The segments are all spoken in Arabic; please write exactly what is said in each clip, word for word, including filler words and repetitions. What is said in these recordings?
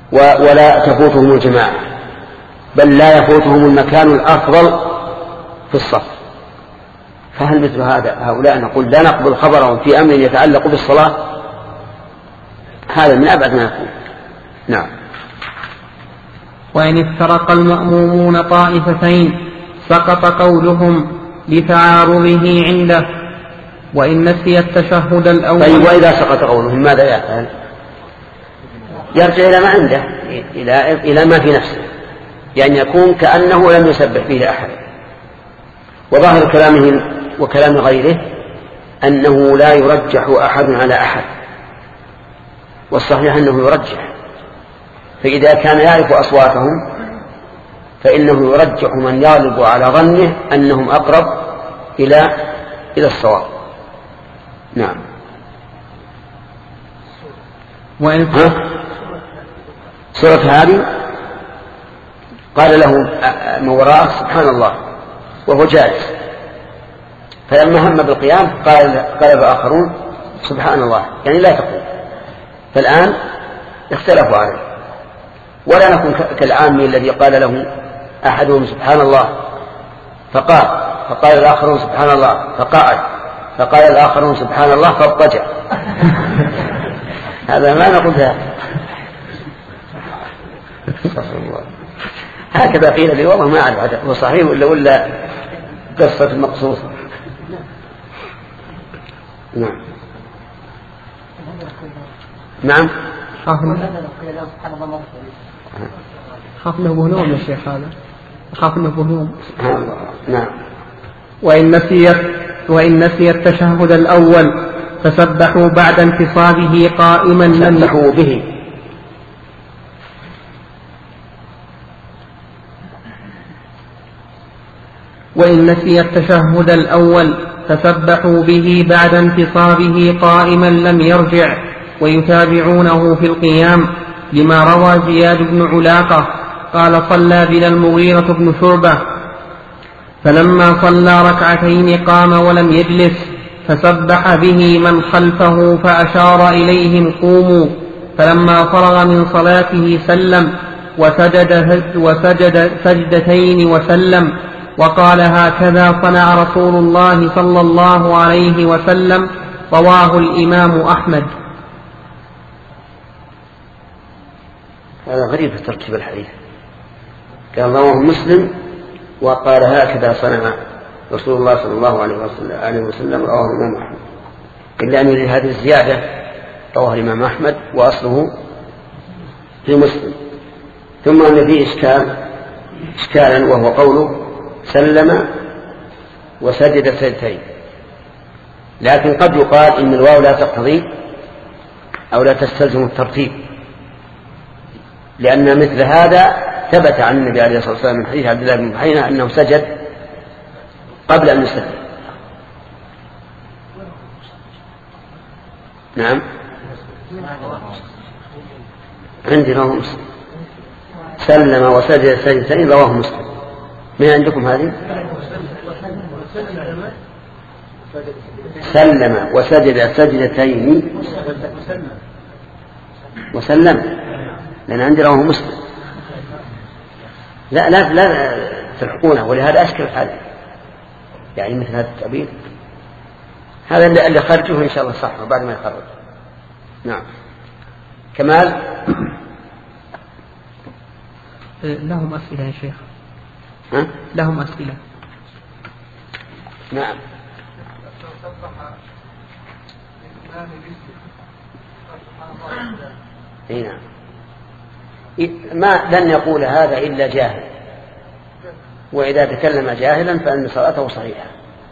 ولا تفوتهم الجماعة، بل لا يفوتهم المكان الأفضل في الصف. فهل مثل هذا هؤلاء نقول لا نقبل خبرهم في أمر يتعلق بالصلاة؟ هذا من أبعد ما يكون. نعم. وإن افترق المأمومون طائفتين سقط قولهم لتعارضه عنده، وإن نسي التشهد الأول. طيب وإذا سقط قولهم ماذا يفعل؟ يرجع إلى ما عنده، إلى, إلى ما في نفسه، يعني يكون كأنه لم يسبح فيه أحد. وظاهر كلامهم وكلام غيره أنه لا يرجح أحد على أحد، والصحيح أنه يرجح. فإذا كان يعرف أصواتهم فإنه يرجح من يغلب على ظنه أنهم أقرب إلى إلى الصواب. نعم. وإن سورة هذه قال له من وراءه سبحان الله وهو جالس، فلما هم بالقيام قال قال الآخرون سبحان الله، يعني لا تقول. فالآن اختلفوا عليه، ولا نكون كالعامي الذي قال له أحدهم سبحان الله فقال، فقال الآخرون سبحان الله فقعد، فقال الآخرون سبحان الله فاضطجع. هذا ما نقول ذلك. هكذا قيل لي، والله ما أعرف هو صحيح ولا ولا قصة مقصوصة. نعم. نعم. خاف انه بهنوم يا شيخ، هذا خاف انه بهنوم. نعم. وإن نسي وإن نسي التشهد الأول فسبحوا بعد انتصابه قائما لم سبحوا به. وإن نسي التشهد الأول فسبحوا به بعد انتصابه قائما لم يرجع، ويتابعونه في القيام، لما روى زياد بن علاقة قال صلى بنا المغيرة بن شعبة فلما صلى ركعتين قام ولم يجلس، فسبح به من خلفه فأشار إليهم قوموا، فلما فرغ من صلاته سلم وسجد, وسجد سجدتين وسلم، وقال هكذا صنع رسول الله صلى الله عليه وسلم. رواه الإمام أحمد. هذا غريب في ترتيب الحديث. قال رواه مسلم وقال هكذا صنع رسول الله صلى الله عليه وسلم. رواه الإمام أحمد، إلا أن يريد هذه الزيادة رواه الإمام أحمد وأصله في مسلم. ثم أن فيه إشكال إشكالا وهو قوله سلم وسجد سجدتين، لكن قد يقال إن الواو لا تقتضي أو لا تستلزم الترتيب، لأن مثل هذا ثبت عن النبي عليه الصلاة والسلام من حديث عبد الله بن بحينة أنه سجد قبل أن يسلم. نعم. عندي رواه مسلم سلم وسجد سجدتين، رواه مسلم. من عندكم هذه؟ سلم وسجد سجدتين وسلم، لأن عندي رواه مسلم. لا لا لا تلحقونه، ولهذا أشكل الحال يعني مثل هذا التعبير. هذا اللي خرجه إن شاء الله صح بعد ما يخرج. نعم. كمال. لهم أسئلة يا شيخ. ها؟ لهم أسئلة. نعم. اي نعم. ما لن يقول هذا إلا جاهل، وإذا تكلم جاهلا فإن صلاته صحيحة.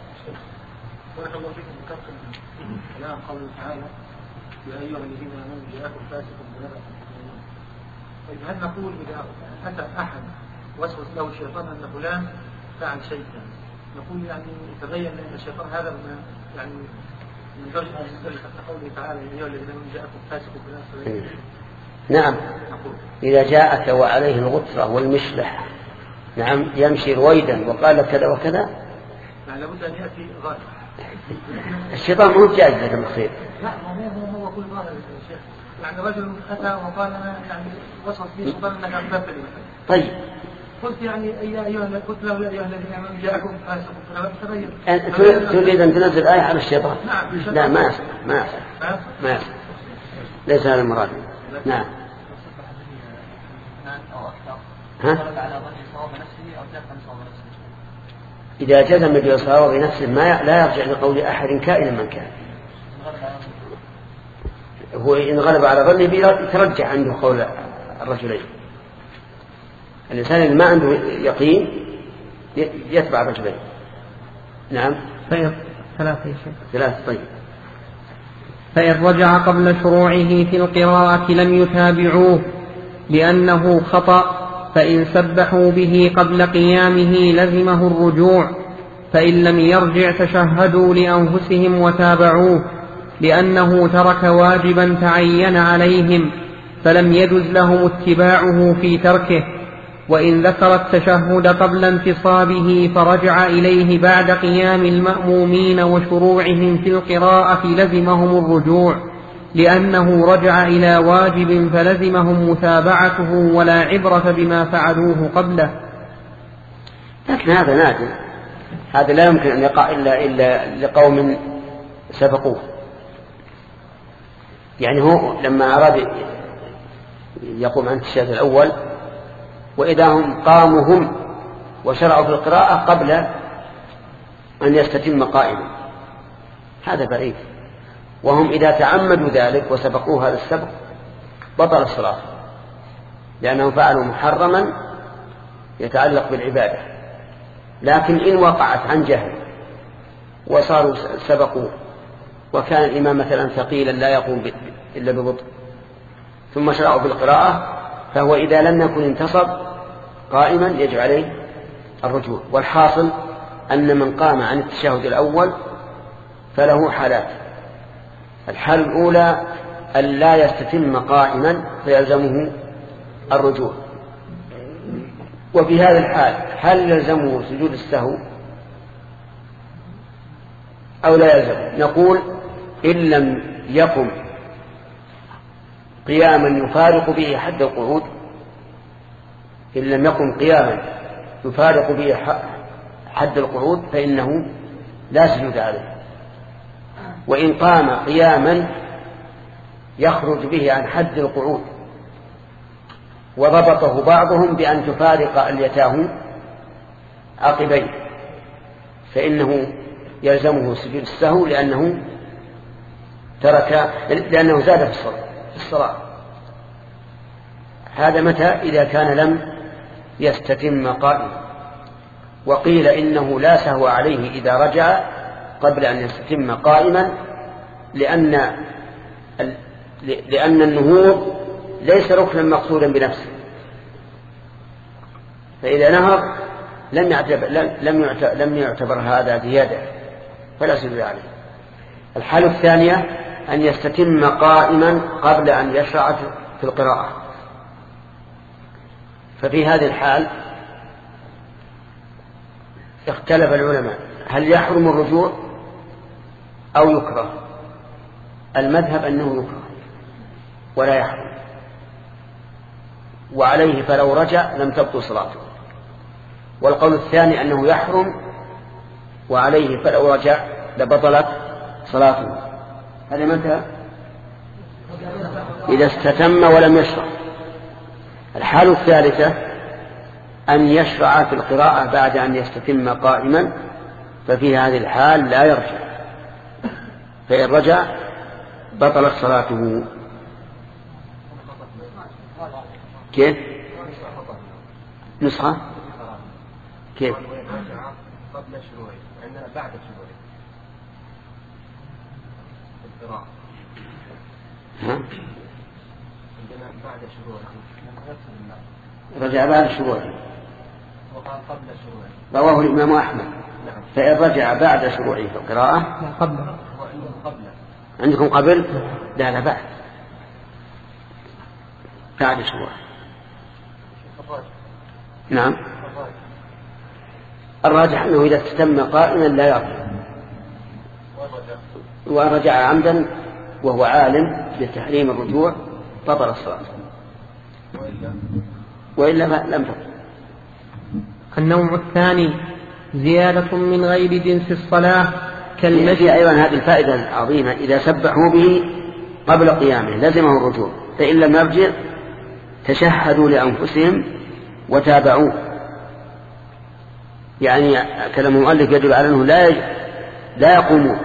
كلام قوله تعالى يا أيها الذين آمنوا جاءكم فاسق بنبأ. طيب هل نقول إذا أتى أحد وسوس له الشيطان أن فلان فعل شيئا، نقول يعني يتبين أن الشيطان هذا يعني من درجة من قوله تعالى يا أيها الذين آمنوا جاءكم فاسق بنبأ؟ نعم. إذا جاءك وعليه الغترة والمشلح نعم يمشي رويدا وقال كذا وكذا، يعني لابد أن يأتي ظاهر. الشيطان مو جائز لك المخير. لا هو هو كل ظاهر يا شيخ. يعني رجل أتى وقال أنا يعني وصف لي سلطان أنك أنبت لي. طيب. قلت يعني أي أيها قلت له يا أيها الذين آمنوا جاءكم فاسق تبين. تريد أن تنزل آية على الشيطان؟ نعم. لا ما يصح ما يصح ما يصح. ليس هذا المراد. نعم. ها؟ إذا جزم بالصواب بنفسه ما لا يرجع لقول أحد كائنا من كان. هو إن غلب على ظنه يترجع عنده قول الرجلين. الإنسان اللي ما عنده يقين يتبع الرجلين. نعم. طيب ثلاثة يا شيخ. ثلاثة طيب. فإن رجع قبل شروعه في القراءة لم يتابعوه لأنه خطأ، فإن سبحوا به قبل قيامه لزمه الرجوع، فإن لم يرجع تشهدوا لأنفسهم وتابعوه، لأنه ترك واجبا تعين عليهم فلم يجز لهم اتباعه في تركه. وإن ذكر التشهد قبل انتصابه فرجع إليه بعد قيام المأمومين وشروعهم في القراءة لزمهم الرجوع، لأنه رجع إلى واجب فلزمهم متابعته ولا عبرة بما فعلوه قبله. لكن هذا نادر، هذا لا يمكن أن يقع إلا, إلا لقوم سبقوه. يعني هو لما أراد يقوم عن التشهد الأول وإذا هم قاموا هم وشرعوا في القراءة قبل أن يستتم قائما، هذا بعيد. وهم إذا تعمدوا ذلك وسبقوه هذا السبق بطل الصلاة، لأنهم فعلوا محرما يتعلق بالعبادة. لكن إن وقعت عن جهل وصاروا سبقوه وكان الإمام مثلا ثقيلا لا يقوم إلا ببطء ثم شرعوا بالقراءة، فهو إذا لم يكن انتصب قائما يجب عليه الرجوع. والحاصل أن من قام عن التشهد الأول فله حالات. الحالة الأولى أن لا يستتم قائما فيلزمه الرجوع. وفي هذا الحال هل يلزمه سجود السهو أو لا يلزم؟ نقول إن لم يقم قياما يفارق به حد القعود، إن لم يقم قياما يفارق به حد القعود فإنه لا سجود عليه. وإن قام قياما يخرج به عن حد القعود وضبطه بعضهم بأن تفارق اليتاه عقبيه فإنه يلزمه سجود السهو لأنه ترك لأنه زاد في الصلاة. هذا متى؟ إذا كان لم يستتم قائما. وقيل إنه لا سهو عليه إذا رجع قبل أن يستتم قائما، لأن لأن النهوض ليس ركنا مقصودا بنفسه، فإذا نهض لم يعتبر, لم يعتبر, لم يعتبر هذا زيادة فلا سجود عليه. الحالة الثانية أن يستتم قائما قبل أن يشرع في القراءة، ففي هذه الحال اختلف العلماء هل يحرم الرجوع أو يكره. المذهب أنه يكره ولا يحرم، وعليه فلو رجع لم تبطل صلاته. والقول الثاني أنه يحرم وعليه فلو رجع لبطلت صلاته. هذا متى؟ إذا استتم ولم يشرع. الحالة الثالثة أن يشرع في القراءة بعد أن يستتم قائما، ففي هذه الحال لا يرجع، فإن رجع بطلت صلاته. كيف؟ نسخة كيف؟ قبل شروعه عندنا بعد شروعه القراءة. ها؟ عندنا بعد شروعه. رجع بعد شروعه. وقال قبل شروعه. رواه الإمام أحمد. نعم. فإن رجع بعد شروعه في القراءة قبل. قبل. عندكم قبل؟ لا لا بعد. بعد شروعه. نعم. الراجح أنه إذا استتم قائما لا يرجع، ورجع عمدا وهو عالم بتحريم الرجوع بطل الصلاة وإلا لم تبطل. النوع الثاني زيادة من غير جنس الصلاة كالمشي. أيضا هذه الفائدة العظيمة، إذا سبحوا به قبل قيامه لزمه الرجوع، فإن لم يرجع تشهدوا لأنفسهم وتابعوه. يعني كلام المؤلف يدل على أنه لا لا يقومون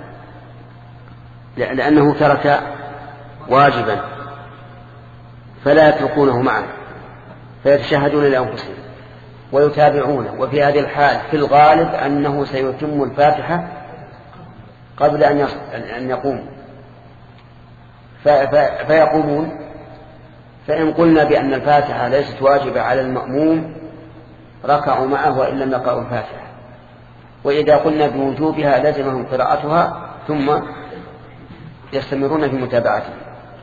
لأنه ترك واجبا فلا يتركونه معه، فيتشهدون لأنفسهم ويتابعونه. وفي هذه الحال في الغالب أنه سيتم الفاتحة قبل أن يقوم فيقومون. فإن قلنا بأن الفاتحة ليست واجبة على المأموم ركعوا معه وإن لم يقرأوا الفاتحة، وإذا قلنا بوجوبها لزمهم قراءتها ثم يستمرون في متابعته.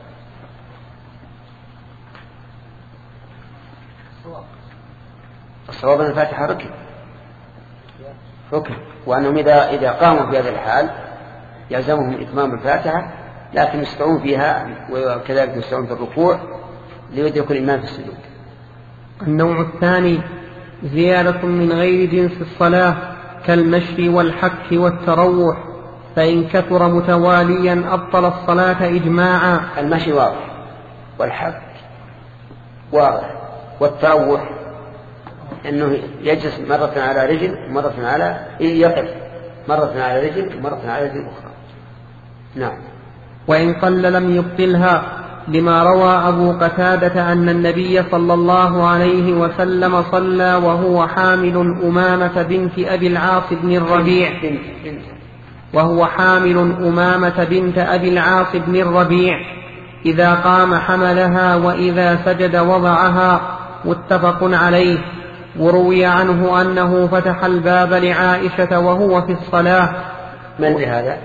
الصواب أن الفاتحة ركن ركن وأنهم إذا إذا قاموا في هذا الحال يلزمهم إتمام الفاتحة، لكن يستعون فيها وكذلك يستعون في الركوع ليدرك الإمام في السجود. النوع الثاني زيادة من غير جنس الصلاة كالمشي والحك والتروح، فإن كثر متواليا أبطل الصلاة إجماعا. المشي واضح والحك واضح، والتروح أنه يجلس مرة على رجل مرة على يقف مرة على رجل مرة على رجل أخرى. نعم. وإن قل لم يبطلها، لما روى أبو قتادة أن النبي صلى الله عليه وسلم صلى وهو حامل أمامة بنت أبي العاص بن الربيع وهو حامل أمامة بنت أبي العاص بن الربيع إذا قام حملها وإذا سجد وضعها، متفق عليه. وروي عنه أنه فتح الباب لعائشة وهو في الصلاة. من لهذا؟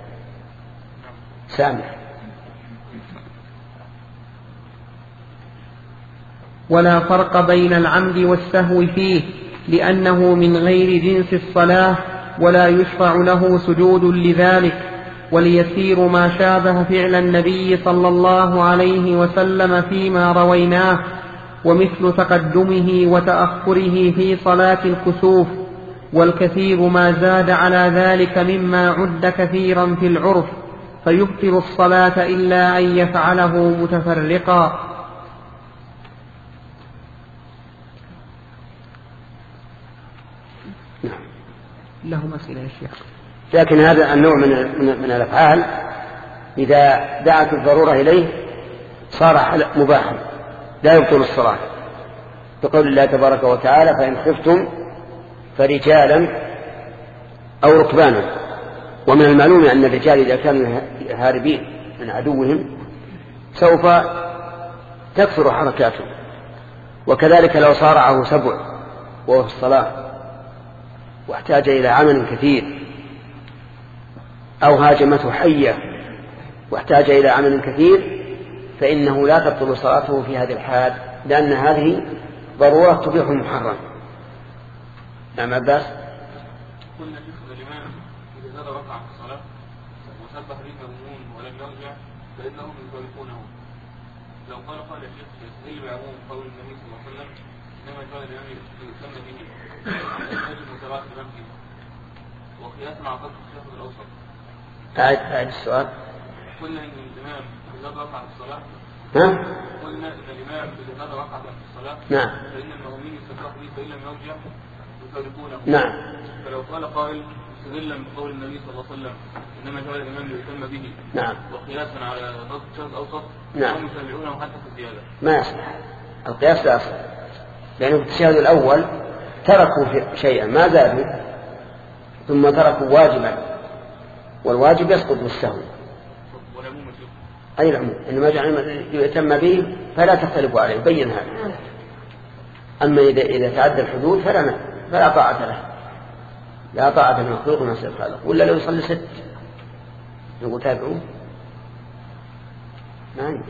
سامح. ولا فرق بين العمد والسهو فيه، لأنه من غير جنس الصلاة ولا يشرع له سجود لذلك، وليسير ما شابه فعل النبي صلى الله عليه وسلم فيما رويناه، ومثل تقدمه وتأخره في صلاة الكسوف، والكثير ما زاد على ذلك مما عد كثيرا في العرف، فيبطل الصلاة إلا أن يفعله متفرقا. لهم أسئلة يا شيخ. لكن هذا النوع من من الأفعال إذا دعت الضرورة إليه صار مباحا لا يبطل الصلاة، بقول الله تبارك وتعالى: فإن خفتم فرجالا أو ركبانا. ومن المعلوم أن الرجال إذا كانوا هاربين من عدوهم سوف تكثر حركاتهم، وكذلك لو صارعه سبع وهو في الصلاة واحتاج إلى عمل كثير، أو هاجمته حية واحتاج إلى عمل كثير، فإنه لا تبطل صلاته في هذه الحال، لأن هذه ضرورة تبيح المحرم. نعم عباس. قلنا شيخ الإمام إذا زاد ركعة في الصلاة وسبح به المأمومون ولم يرجع فإنهم يفارقونه. لو قال قال يا شيخ يستدل بعموم قول النبي صلى الله عليه وسلم: إنما كان الإمام يسمى به يجب متابعة الإمام فيه، وقياسا على قدر الشهر الأوسط. أعد أعد السؤال. قلنا إن الإمام إذا زاد ركعة في الصلاة ها؟ قلنا إن الإمام إذا زاد ركعة في الصلاة نعم. فإن المأمومين يستدلون به فإن لم يرجع يفارقونه. نعم. فلو قال قائل استدلا بقول النبي صلى الله عليه وسلم: إنما جعل الإمام ليتم به، نعم، وقياسا على ضبط الشهر الأوسط، نعم، هم يتابعونه حتى في الزيادة. ما يصلح القياس، لا يصلح، لأنه في التشهد الأول تركوا شيئا ما زادوا ثم تركوا واجبا، والواجب يسقط بالسهو. أي العموم إنما جعل يتم به فلا تختلفوا عليه، بين هذا. أما إذا إذا تعدى الحدود فلا فلا طاعة له، لا طاعة المخلوق ما سيد الخالق. ولا لو يصلي ست نقول تابعوه ما يمكن.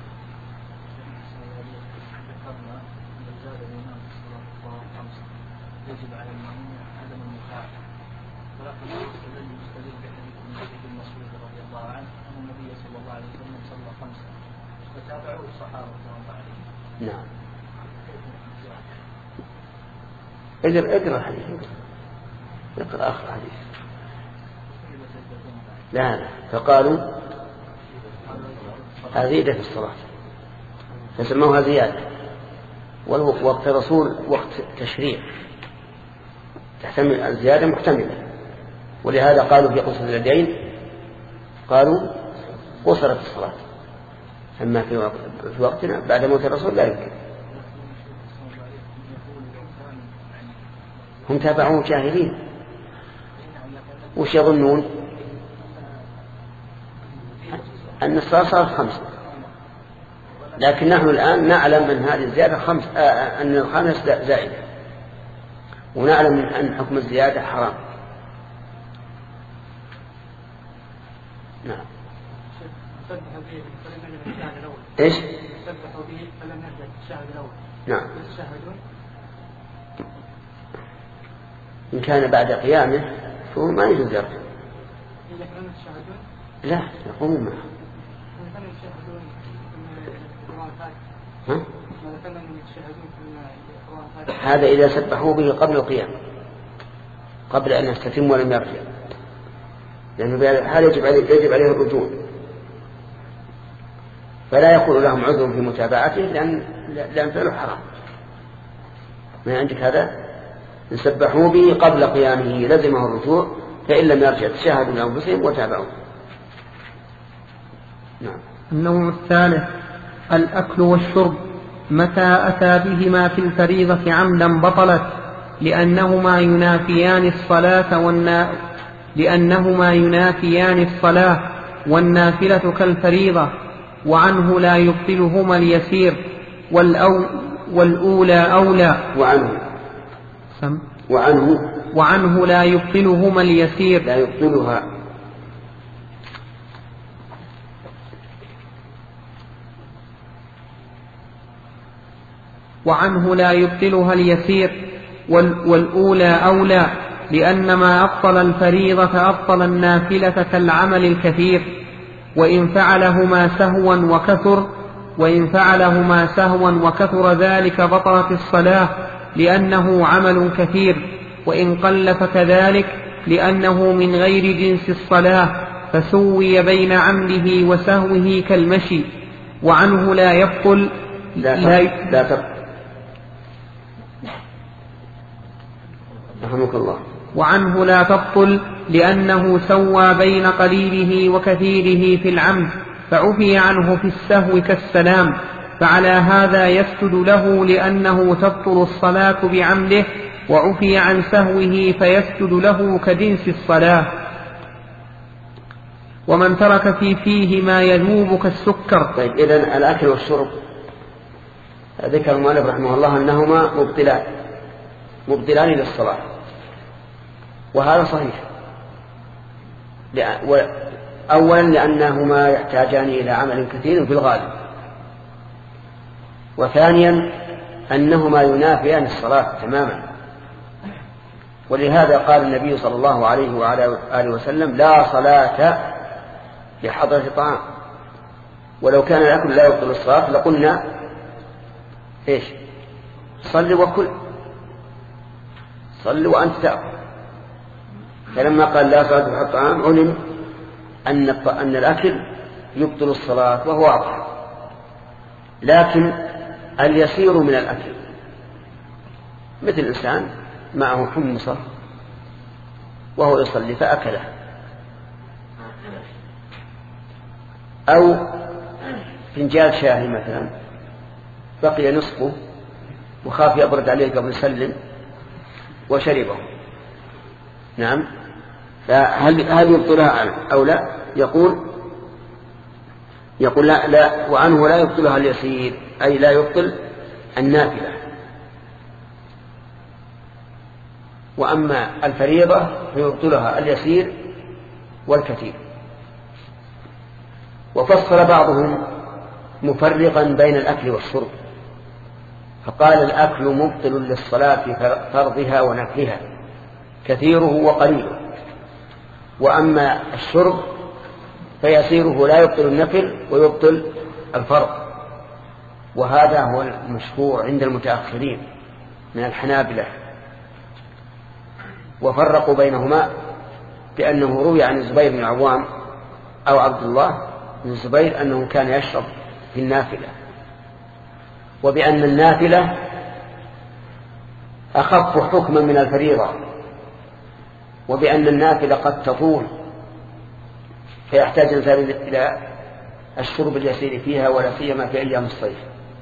يجب على المأمون عدم المخالفة، ولكن يستدل المستدل بحديث ابن مسعود رضي الله عنه أن النبي صلى الله عليه وسلم صلى خمسة وتابعوا الصحابة رضوان الله عليهم. نعم. اقرأ اقرأ الحديث، اقرأ آخر الحديث. لا لا، فقالوا هذه في الصلاة فسموها زيادة، ووقت الرسول وقت تشريع تحتمل الزيادة محتملة، ولهذا قالوا في قصة اليدين قالوا قصرت الصلاة. أما في, وقت في وقتنا بعد موت الرسول لا يمكن. هم تابعوه جاهلين، وش يظنون؟ أن الصلاة صارت خمسة، لكن نحن الآن نعلم أن هذه الزيادة خمس، آه أن الخامس زائدة، ونعلم أن حكم الزيادة حرام. نعم. إيش؟ سبحوا به فلم نبدأ الشهر الأول. نعم. إن كان بعد قيامه فهو ما يجوز يرجع. لا يقومون معه. ها؟ هذا إذا سبحوا به قبل القيام، قبل أن يستتم ولم يرجع، لأنه بهذا يجب عليه يجب عليه الرجوع، فلا يكون لهم عذر في متابعته لأن لأن فعله حرام. ما عندك هذا؟ إن سبحوا به قبل قيامه لزمه الرجوع، فإن لم يرجع تشاهدوا لأنفسهم وتابعوا. نعم. النوع الثالث الأكل والشرب، متى أتى بهما في الفريضة عمدا بطلت، لأنهما ينافيان الصلاة والنا... لأنهما ينافيان الصلاة والنافلة كالفريضة، وعنه لا يبطلهما اليسير، والأو... والأولى أولى. وعنه سم. وعنه وعنه لا يبطلهما اليسير، لا يبطلها وعنه لا يبطلها اليسير، والأولى أولى، لأن ما أبطل الفريضة أبطل النافلة كالعمل الكثير، وإن فعلهما سهوا وكثر وإن فعلهما سهوا وكثر ذلك بطلت الصلاة، لأنه عمل كثير، وإن قل فكذلك، لأنه من غير جنس الصلاة، فسوي بين عمده وسهوه كالمشي. وعنه لا يبطل لا لا, لا تبطل. رحمك الله. وعنه لا تبطل لأنه سوى بين قليله وكثيره في العمد، فعفي عنه في السهو كالسلام، فعلى هذا يسجد له لأنه تبطل الصلاة بعمده، وعفي عن سهوه فيسجد له كجنس الصلاة. ومن ترك في فيه ما يذوب كالسكر. طيب إذن الأكل والشرب ذكر المؤلف رحمه الله أنهما مبطلان مبطلان للصلاة، وهذا صحيح. أولا لأنهما يحتاجان إلى عمل كثير في الغالب، وثانيا أنهما ينافيان الصلاة تماما، ولهذا قال النبي صلى الله عليه وعلى آله وسلم: لا صلاة لحضرة طعام. ولو كان الأكل لا يبطل الصلاة لقلنا إيش؟ صل وكل، صل وأنت تأكل. فلما قال لا صلاة لحضرة طعام علم أن أن الأكل يبطل الصلاة، وهو واضح. لكن اليسير من الأكل مثل إنسان معه حمصة وهو يصلي فأكله، أو فنجان شاهي مثلا بقي نصفه وخاف يبرد عليه قبل يسلم وشربه. نعم، فهل هل يبطلها أو لا؟ يقول يقول لا, لا وعنه لا يبطلها اليسير، أي لا يبطل النافلة. وأما الفريضة فيبطلها اليسير والكثير. وفصل بعضهم مفرقا بين الأكل والشرب، فقال: الأكل مبطل للصلاة في فرضها ونفلها كثيره وقليله، وأما الشرب فيسيره لا يبطل النفل ويبطل الفرض. وهذا هو المشهور عند المتأخرين من الحنابلة، وفرقوا بينهما بأنه روي عن الزبير بن العوام أو عبد الله بن الزبير أنه كان يشرب في النافلة، وبأن النافلة أخف حكما من الفريضة، وبأن النافلة قد تطول فيحتاج الإنسان إلى الشرب اليسير فيها ولا سيما في أيام الصيف.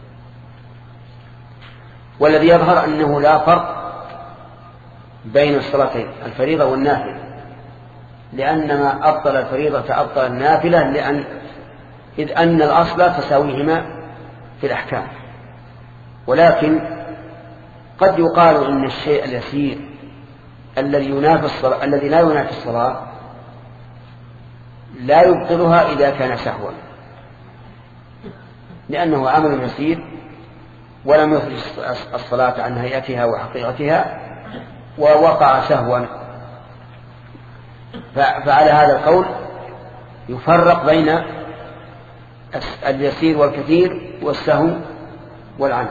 والذي يظهر أنه لا فرق بين الصلاتين الفريضة والنافلة، لأن ما أبطل الفريضة أبطل النافلة، لأن إذ أن الأصل تساويهما في الأحكام. ولكن قد يقال إن الشيء اليسير الذي ينافي الصلاة الذي لا ينافي الصلاة لا يبطلها إذا كان سهوا، لأنه عمل يسير ولم يخرج الصلاة عن هيئتها وحقيقتها ووقع سهوا. فعلى هذا القول يفرق بين اليسير والكثير والسهو والعمد.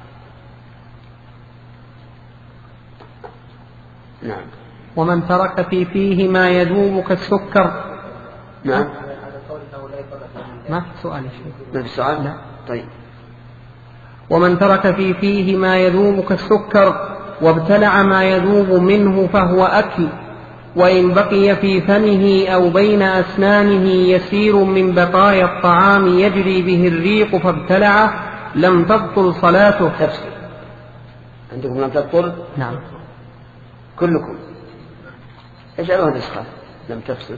نعم. ومن ترك في فيه ما يذوب كالسكر. نعم. ما في سؤال شيء. ما في سؤال؟ لا. طيب. ومن ترك في فيه ما يذوب كالسكر وابتلع ما يذوب منه فهو أكل، وإن بقي في فمه أو بين أسنانه يسير من بقايا الطعام يجري به الريق فابتلعه لم تبطل صلاته. تفسير عندكم لم تبطل؟ نعم. كلكم اجعلوها نسخة لم تفسد.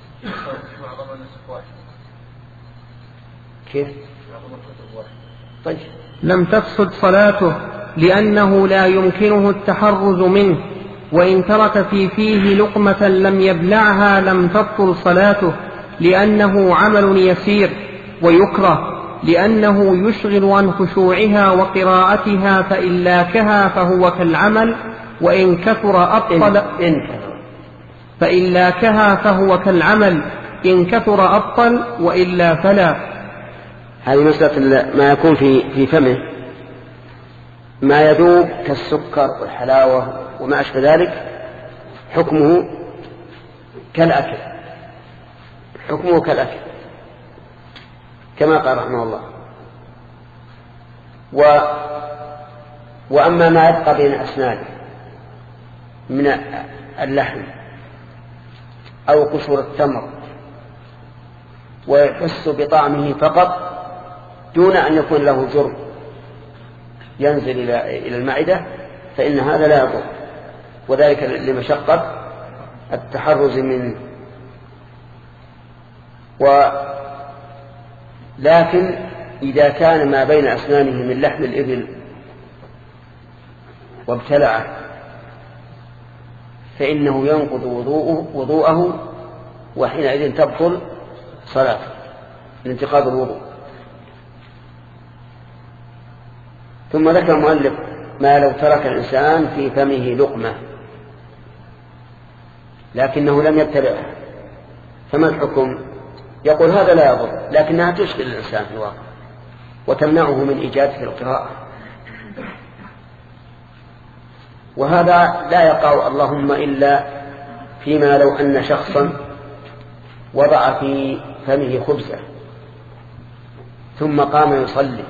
كيف؟ طيب. لم تفسد صلاته لأنه لا يمكنه التحرز منه، وإن ترك في فيه لقمة لم يبلعها لم تبطل صلاته لأنه عمل يسير، ويكره لأنه يشغل عن خشوعها وقراءتها، فإن لاكها فهو كالعمل وإن كثر أبطل. فإن لاكها فهو كالعمل إن كثر أبطل وإلا فلا. هذه مسألة ما يكون في في فمه ما يذوب كالسكر والحلاوة وما أشبه ذلك حكمه كالأكل، حكمه كالأكل كما قال رحمه الله. و وأما ما يبقى بين أسنانه من اللحم أو قشور التمر ويحس بطعمه فقط دون أن يكون له جرم ينزل إلى المعدة فإن هذا لا يضر، وذلك لمشقة التحرز منه. ولكن إذا كان ما بين أسنانه من لحم الإبل وابتلعه فإنه ينقض وضوءه, وضوءه وحينئذ تبطل صلاته لانتقاض الوضوء. ثم ذكر المؤلف ما لو ترك الإنسان في فمه لقمة لكنه لم يبتلعها فما الحكم؟ يقول هذا لا يضر، لكنها تشغل الإنسان في الواقع وتمنعه من إيجاد القراءة، وهذا لا يقع اللهم إلا فيما لو أن شخصا وضع في فمه خبزة ثم قام يصلي،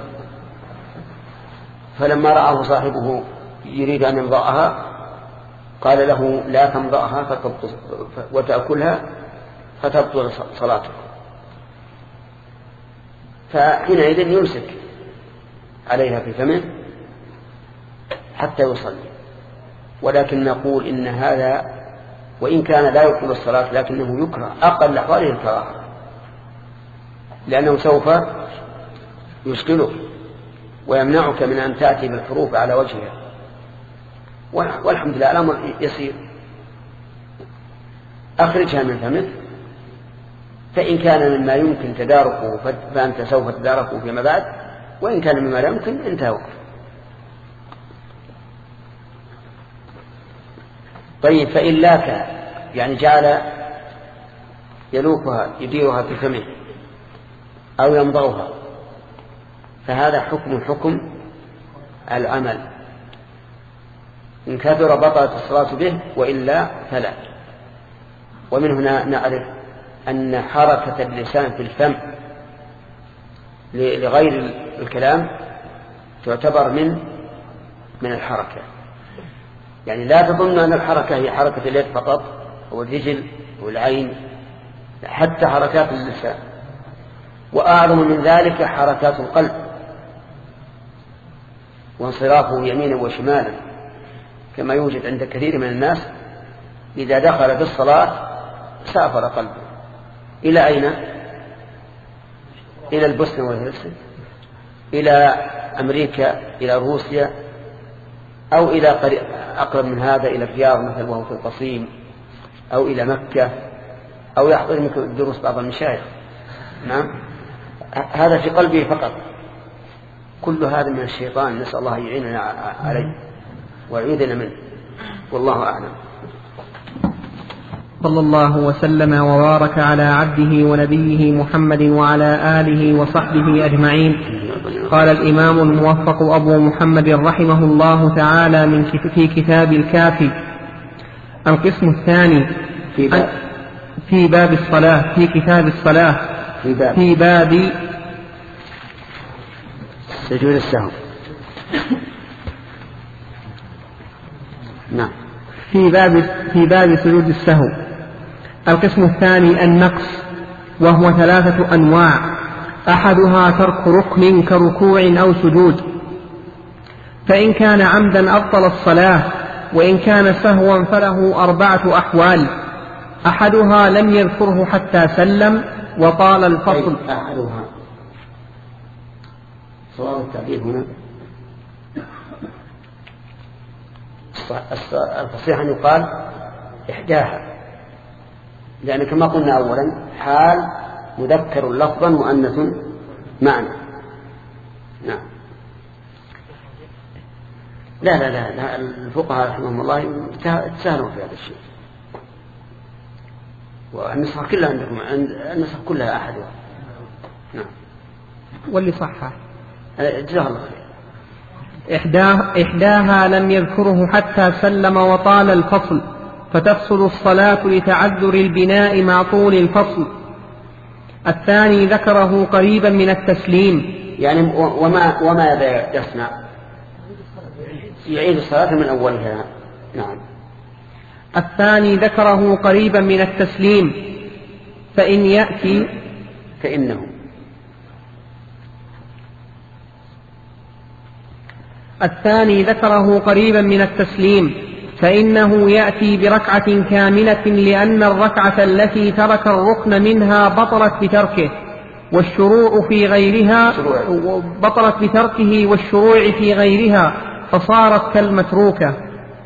فلما رآه صاحبه يريد أن يمضأها قال له لا تمضأها وتأكلها فتبطل صلاتك، فحينئذ يمسك عليها في فمه حتى يصلي. ولكن نقول إن هذا وإن كان لا يبطل الصلاة لكنه يكره أقل أحواله الكراهة، لأنه سوف يشغلك ويمنعك من أن تأتي بالحروف على وجهها، والحمد لله الأمر يسير. أخرجها من فمك، فإن كان مما يمكن تداركه فأنت سوف تداركه فيما بعد، وإن كان مما لا يمكن انتهى وقت. طيب فإن لاك يعني جعل يلوكها يديرها في فمه أو يمضغها فهذا حكم حكم العمل، إن كثر بطلت الصلاة به وإلا فلا. ومن هنا نعرف أن حركة اللسان في الفم لغير الكلام تعتبر من من الحركة. يعني لا تظن أن الحركة هي حركة اليد فقط أو الرجل أو العين، حتى حركات اللسان. وأعظم من ذلك حركات القلب وانصرافه يمينا وشمالا، كما يوجد عند كثير من الناس إذا دخل في الصلاة سافر قلبه إلى أين؟ إلى البوسنة والهرسك، إلى أمريكا، إلى روسيا، أو إلى أقرب من هذا إلى الرياض مثل وهو في القصيم، أو إلى مكة، أو يحضر مثل دروس بعض المشايخ. نعم، هذا في قلبه فقط. كل هذا من الشيطان، نسأل الله يعيننا عليه ويعيذنا منه، والله أعلم. صلى الله وسلم وبارك على عبده ونبيه محمد وعلى آله وصحبه أجمعين. قال الإمام الموفق أبو محمد رحمه الله تعالى من في كتاب الكافي: القسم الثاني في باب, في باب الصلاة، في كتاب الصلاة، في باب, في باب سجود السهو. نعم، في باب في باب سجود السهو. القسم الثاني النقص، وهو ثلاثة أنواع: أحدها ترك ركن كركوع أو سجود، فإن كان عمدا أبطل الصلاة، وإن كان سهوا فله أربعة أحوال: أحدها لم يذكره حتى سلم وطال الفصل. أحدها صواب التعبير هنا الفصيح أن يقال إحداها، لأن كما قلنا أولا حال مذكر لفظا مؤنث معنى. نعم. لا لا لا, لا الفقهاء رحمهم الله تساهلوا في هذا الشيء، والنسخ كلها عندكم، النسخ كلها أحدها. نعم. واللي صحها جزاه الله خير. إحداها, إحداها لم يذكره حتى سلم وطال الفصل، فتفصل الصلاة لتعذر البناء مع طول الفصل. الثاني ذكره قريبا من التسليم، يعني وما وما يصنع؟ يعيد الصلاة من أولها. نعم. الثاني ذكره قريبا من التسليم، فإن يأتي فإنه الثاني ذكره قريبا من التسليم فإنه يأتي بركعة كاملة، لأن الركعة التي ترك الركن منها بطلت بتركه والشروع في غيرها بطلت بتركه والشروع في غيرها، فصارت كالمتروكة.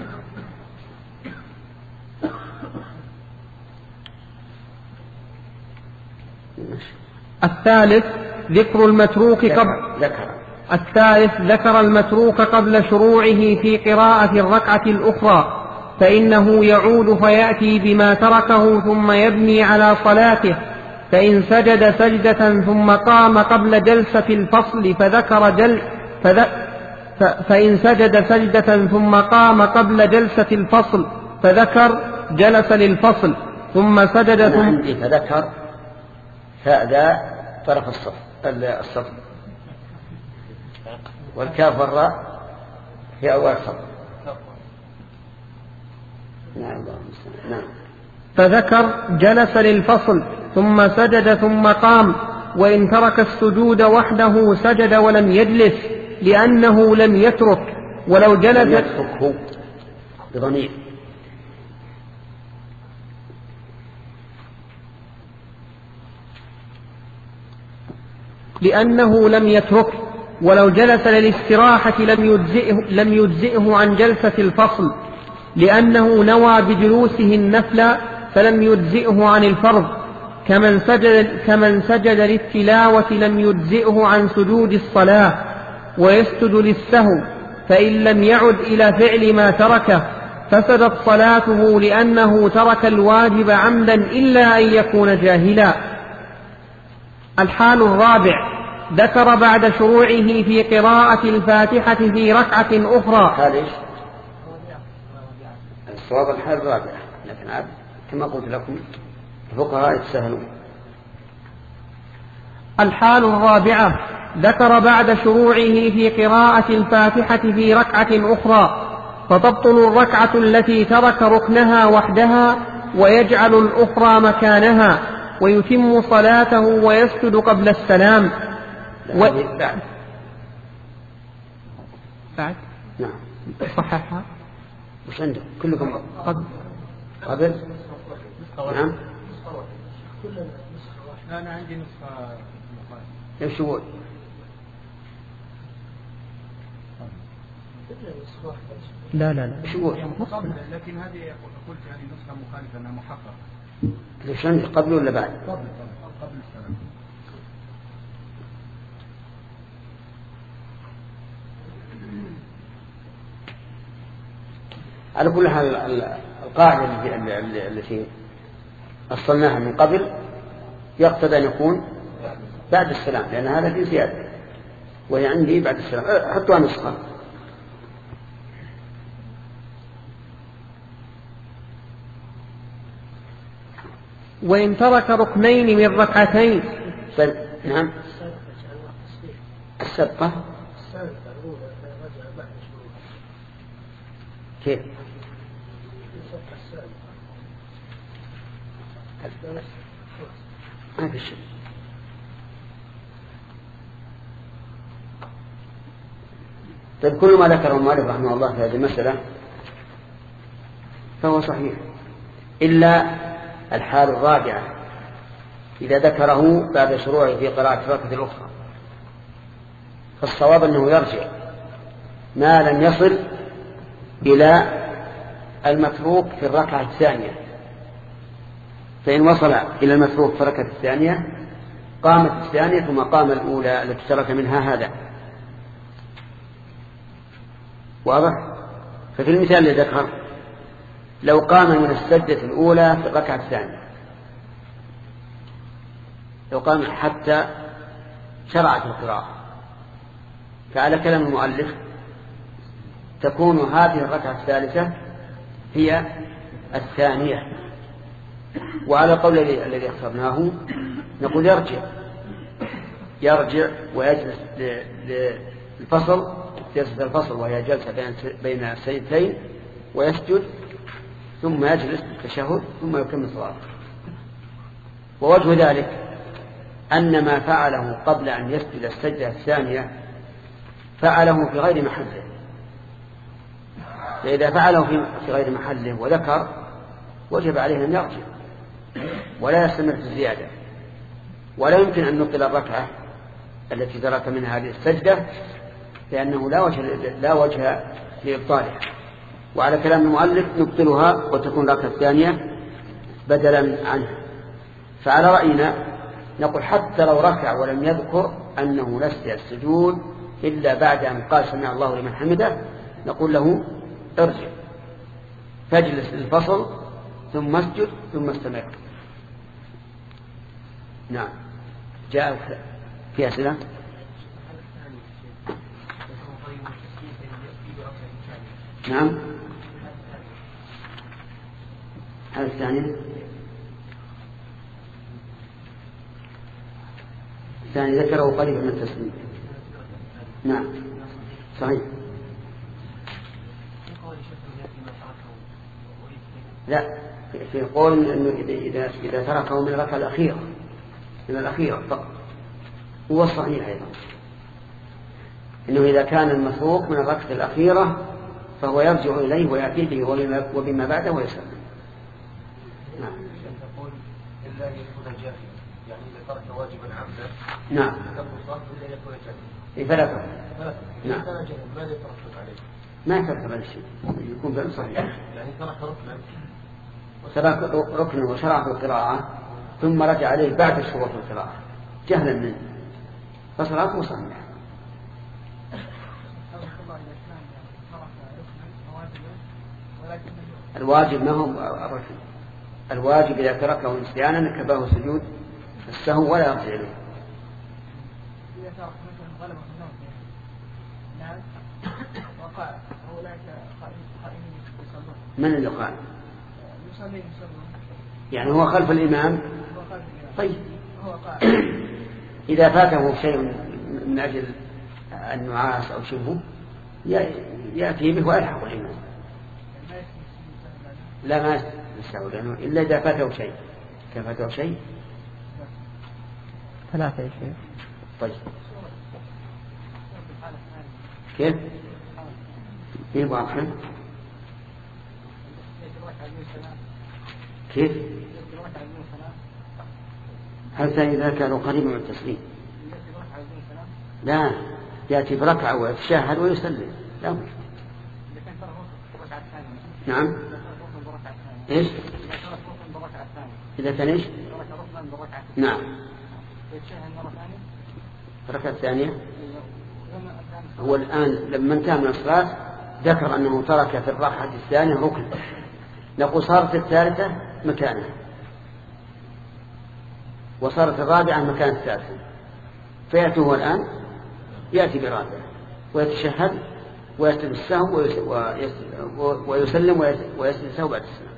الثالث ذكر المتروك قبل الثالث ذكر المتروك قبل شروعه في قراءة الركعة الأخرى، فإنه يعود فيأتي بما تركه ثم يبني على صلاته. فإن سجد سجدة ثم قام قبل جلسة الفصل فذكر جل فذ... ف... فإن سجد سجدة ثم قام قبل جلسة الفصل فذكر جلس للفصل ثم سجد ثم عندي فذكر فأذا طرف الصف الصف والكاف والراء في أول صف. نعم. نعم. فذكر جلس للفصل ثم سجد ثم قام، وإن ترك السجود وحده سجد ولم يجلس لأنه لم يترك، ولو جلس لم يتركه بضمير. لأنه لم يترك ولو جلس للاستراحة لم يجزئه, لم يجزئه عن جلسة الفصل، لأنه نوى بجلوسه النفل فلم يجزئه عن الفرض، كمن سجد, كمن سجد للتلاوة لم يجزئه عن سجود الصلاة، ويسجد للسهو، فإن لم يعد إلى فعل ما تركه فسدت صلاته، لأنه ترك الواجب عمدا إلا أن يكون جاهلا. الحال الرابع ذكر بعد شروعه في قراءة الفاتحة في ركعة أخرى. هذا إيش؟ الصواب الحال الرابعة، لكن عاد كما قلت لكم الفقهاء يتساهلون. الحال الرابعة ذكر بعد شروعه في قراءة الفاتحة في ركعة أخرى، فتبطل الركعة التي ترك ركنها وحدها ويجعل الأخرى مكانها ويتم صلاته ويسجد قبل السلام. و... بعد بعد نعم صححها. وش عندك كلكم قبل قبل نعم أنا عندي نسخة ايش هو؟ لا لا لا شو قبل، لكن هذه قلت يعني نسخة مخالفة أنها محققة. ليش عندك قبل ولا بعد؟ قبل قبل السلام. على كل حال القاعدة التي أصلناها من قبل يقتضي أن يكون بعد السلام، لأن هذا في زيادة وهي عندي بعد السلام. حطوها نسخة. وإن ترك ركنين من ركعتين. طيب نعم السبقة كيف؟ ما في شيء. طيب كل ما ذكره المؤلف رحمه الله في هذه المسألة فهو صحيح إلا الحال الرابعة إذا ذكره بعد شروعه في قراءة الركعة الأخرى، فالصواب أنه يرجع ما لم يصل إلى المتروك في الركعة الثانية. فإن وصل إلى المتروك في الركعة الثانية قامت الثانية ثم قام الأولى التي ترك منها هذا. واضح؟ ففي المثال الذي ذكر لو قام من السجدة الأولى في الركعة الثانية، لو قام حتى شرعت القراءة، فعلى كلام المؤلف تكون هذه الركعة الثالثة هي الثانية. وعلى قول الذي اخترناه نقول يرجع يرجع ويجلس للفصل جلسة الفصل وهي جلسة بين السجدتين ويسجد ثم يجلس بالتشهد ثم يكمل صلاته. ووجه ذلك أن ما فعله قبل أن يسجد السجدة الثانية فعله في غير محله، فإذا فعله في غير محله وذكر وجب عليه أن يرجع ولا يستمر في الزيادة، ولا يمكن أن نبطل الركعة التي ترك منها هذه السجدة لأنه لا وجه, لا وجه لإبطالها. وعلى كلام المؤلف نبطلها وتكون الركعة الثانية بدلا عنها. فعلى رأينا نقول حتى لو ركع ولم يذكر أنه نسي السجود إلا بعد أن قال سمع الله لمن حمده نقول له ارجع فاجلس للفصل ثم اسجد ثم استمر. نعم جاء في أسئلة. نعم هذا الثاني الثاني ذكره قريبا من التسليم. نعم صحيح. لا في قول انه اذا اذا تركه من الركعه الاخيره من الاخيره فقط هو الصحيح ايضا انه اذا كان المسروق من الركعه الاخيره فهو يرجع اليه وياتي به وبما بعده ويسلم. نعم تقول الا ان يكون جاهلا، يعني اذا ترك واجبا عمدا نعم الا يكون جاهلا. فلك نعم كان جاهلا ماذا يترتب عليه؟ ما يترتب على شيء يكون فعل صحيح. يعني ترك ركنا ترك ركن وشرع في القراءة ثم رجع عليه بعد شروط القراءة جهلا منه فصلاته صحيحة. الواجب ما هو الركن، الواجب إذا تركه نسيانا كباه سجود السهو ولا يرجع إليه. صار مثلا غلبة النوم ناس وقال أولئك قائمين يصلون. من اللي قال؟ يصلي يصلون. يعني هو خلف الإمام. هو خلف الإمام. طيب. هو قال. إذا فاته شيء من أجل النعاس أو شبهه يأتي به ويلحق الإمام. لا ما يستوعب لأنه إلا إذا فاته شيء. كيف فاته شيء؟ ثلاثة شيء. طيب. كيف؟ كيف واضحة؟ كيف؟ حتى إذا كانوا قريبا من التسليم. لا يأتي بركعة ويتشهد ويسلم. لا مش. نعم. إيش؟ إذا كان إيش؟ نعم. الركعة الثانية. هو الآن لما انتهى من الصلاة ذكر أنه ترك في الركعة الثانية ركن. نقول صارت الثالثة مكانها وصارت الرابعة مكان الثالثة فيأتي هو الآن يأتي برابعة ويتشهد ويسجد السهو ويسلم ويسجد السهو بعد السلام.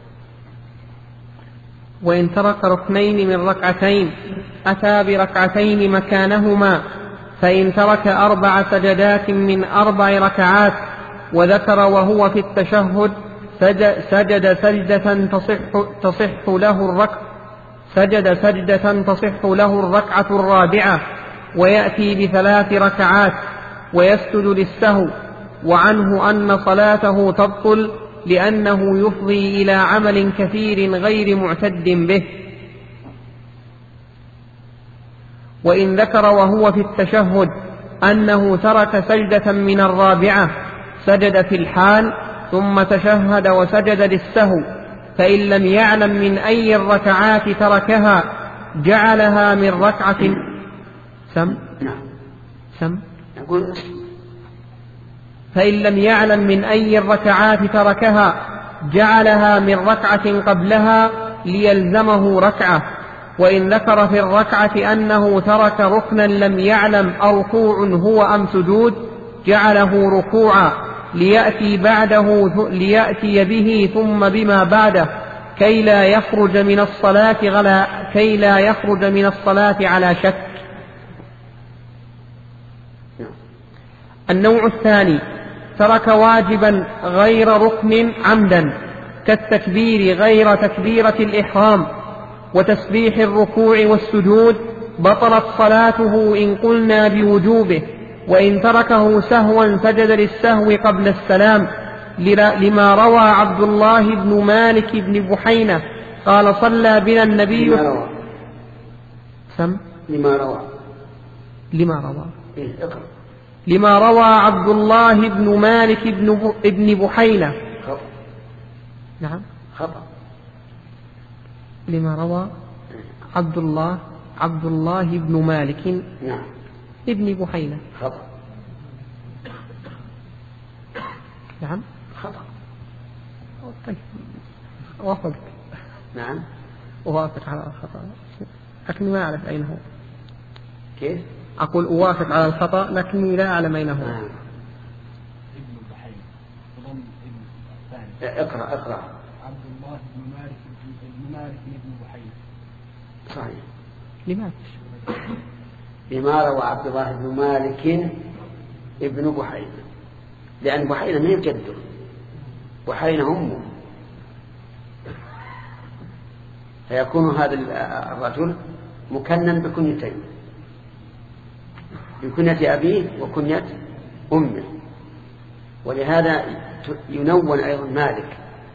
وإن ترك ركنين من ركعتين أتى بركعتين مكانهما. فإن ترك أربع سجدات من أربع ركعات وذكر وهو في التشهد سجد سجدة تصح, تصح له الركعة سجد سجدة تصح له الركعة الرابعة ويأتي بثلاث ركعات ويسجد للسهو. وعنه أن صلاته تبطل لأنه يفضي إلى عمل كثير غير معتد به. وإن ذكر وهو في التشهد أنه ترك سجدة من الرابعة سجد في الحال ثم تشهد وسجد للسهو. فإن لم يعلم من أي الركعات تركها جعلها من ركعة سم سم فإن لم يعلم من أي الركعات تركها جعلها من ركعة قبلها ليلزمه ركعة. وإن ذكر في الركعة أنه ترك ركنا لم يعلم أركوع هو أم سجود جعله ركوعا ليأتي بعده ليأتي به ثم بما بعده كي لا يخرج من الصلاة على كي لا يخرج من الصلاة على شك. النوع الثاني ترك واجبا غير ركن عمدا كالتكبير غير تكبيرة الإحرام وتسبيح الركوع والسجود بطلت صلاته إن قلنا بوجوبه. وإن تركه سهوا سجد للسهو قبل السلام لما روى عبد الله بن مالك بن بحينة قال صلى بنا النبي لما روى سم لما روى لما روى إيه؟ لما روى عبد الله بن مالك بن ابن بحينة خطأ. نعم خطأ. لما روى عبد الله عبد الله بن مالك نعم ابن بحينة خطأ. نعم خطأ. طيب وافق. نعم أوافق على الخطأ لكني ما أعرف أين هو. كيف؟ أقول أوافق على الخطأ لكني لا أعلم أين هو. آه. اقرأ اقرأ. عبد الله بن مالك بن مالك بن بحينة. صحيح. لماذا؟ لما روى عبد الله بن مالك ابن بحينة لأن بحينة من الجد بحينة أمه فيكون هذا الرجل مكنن بكنيتين بكنية أبيه وكنية أمه ولهذا ينون أيضا مالك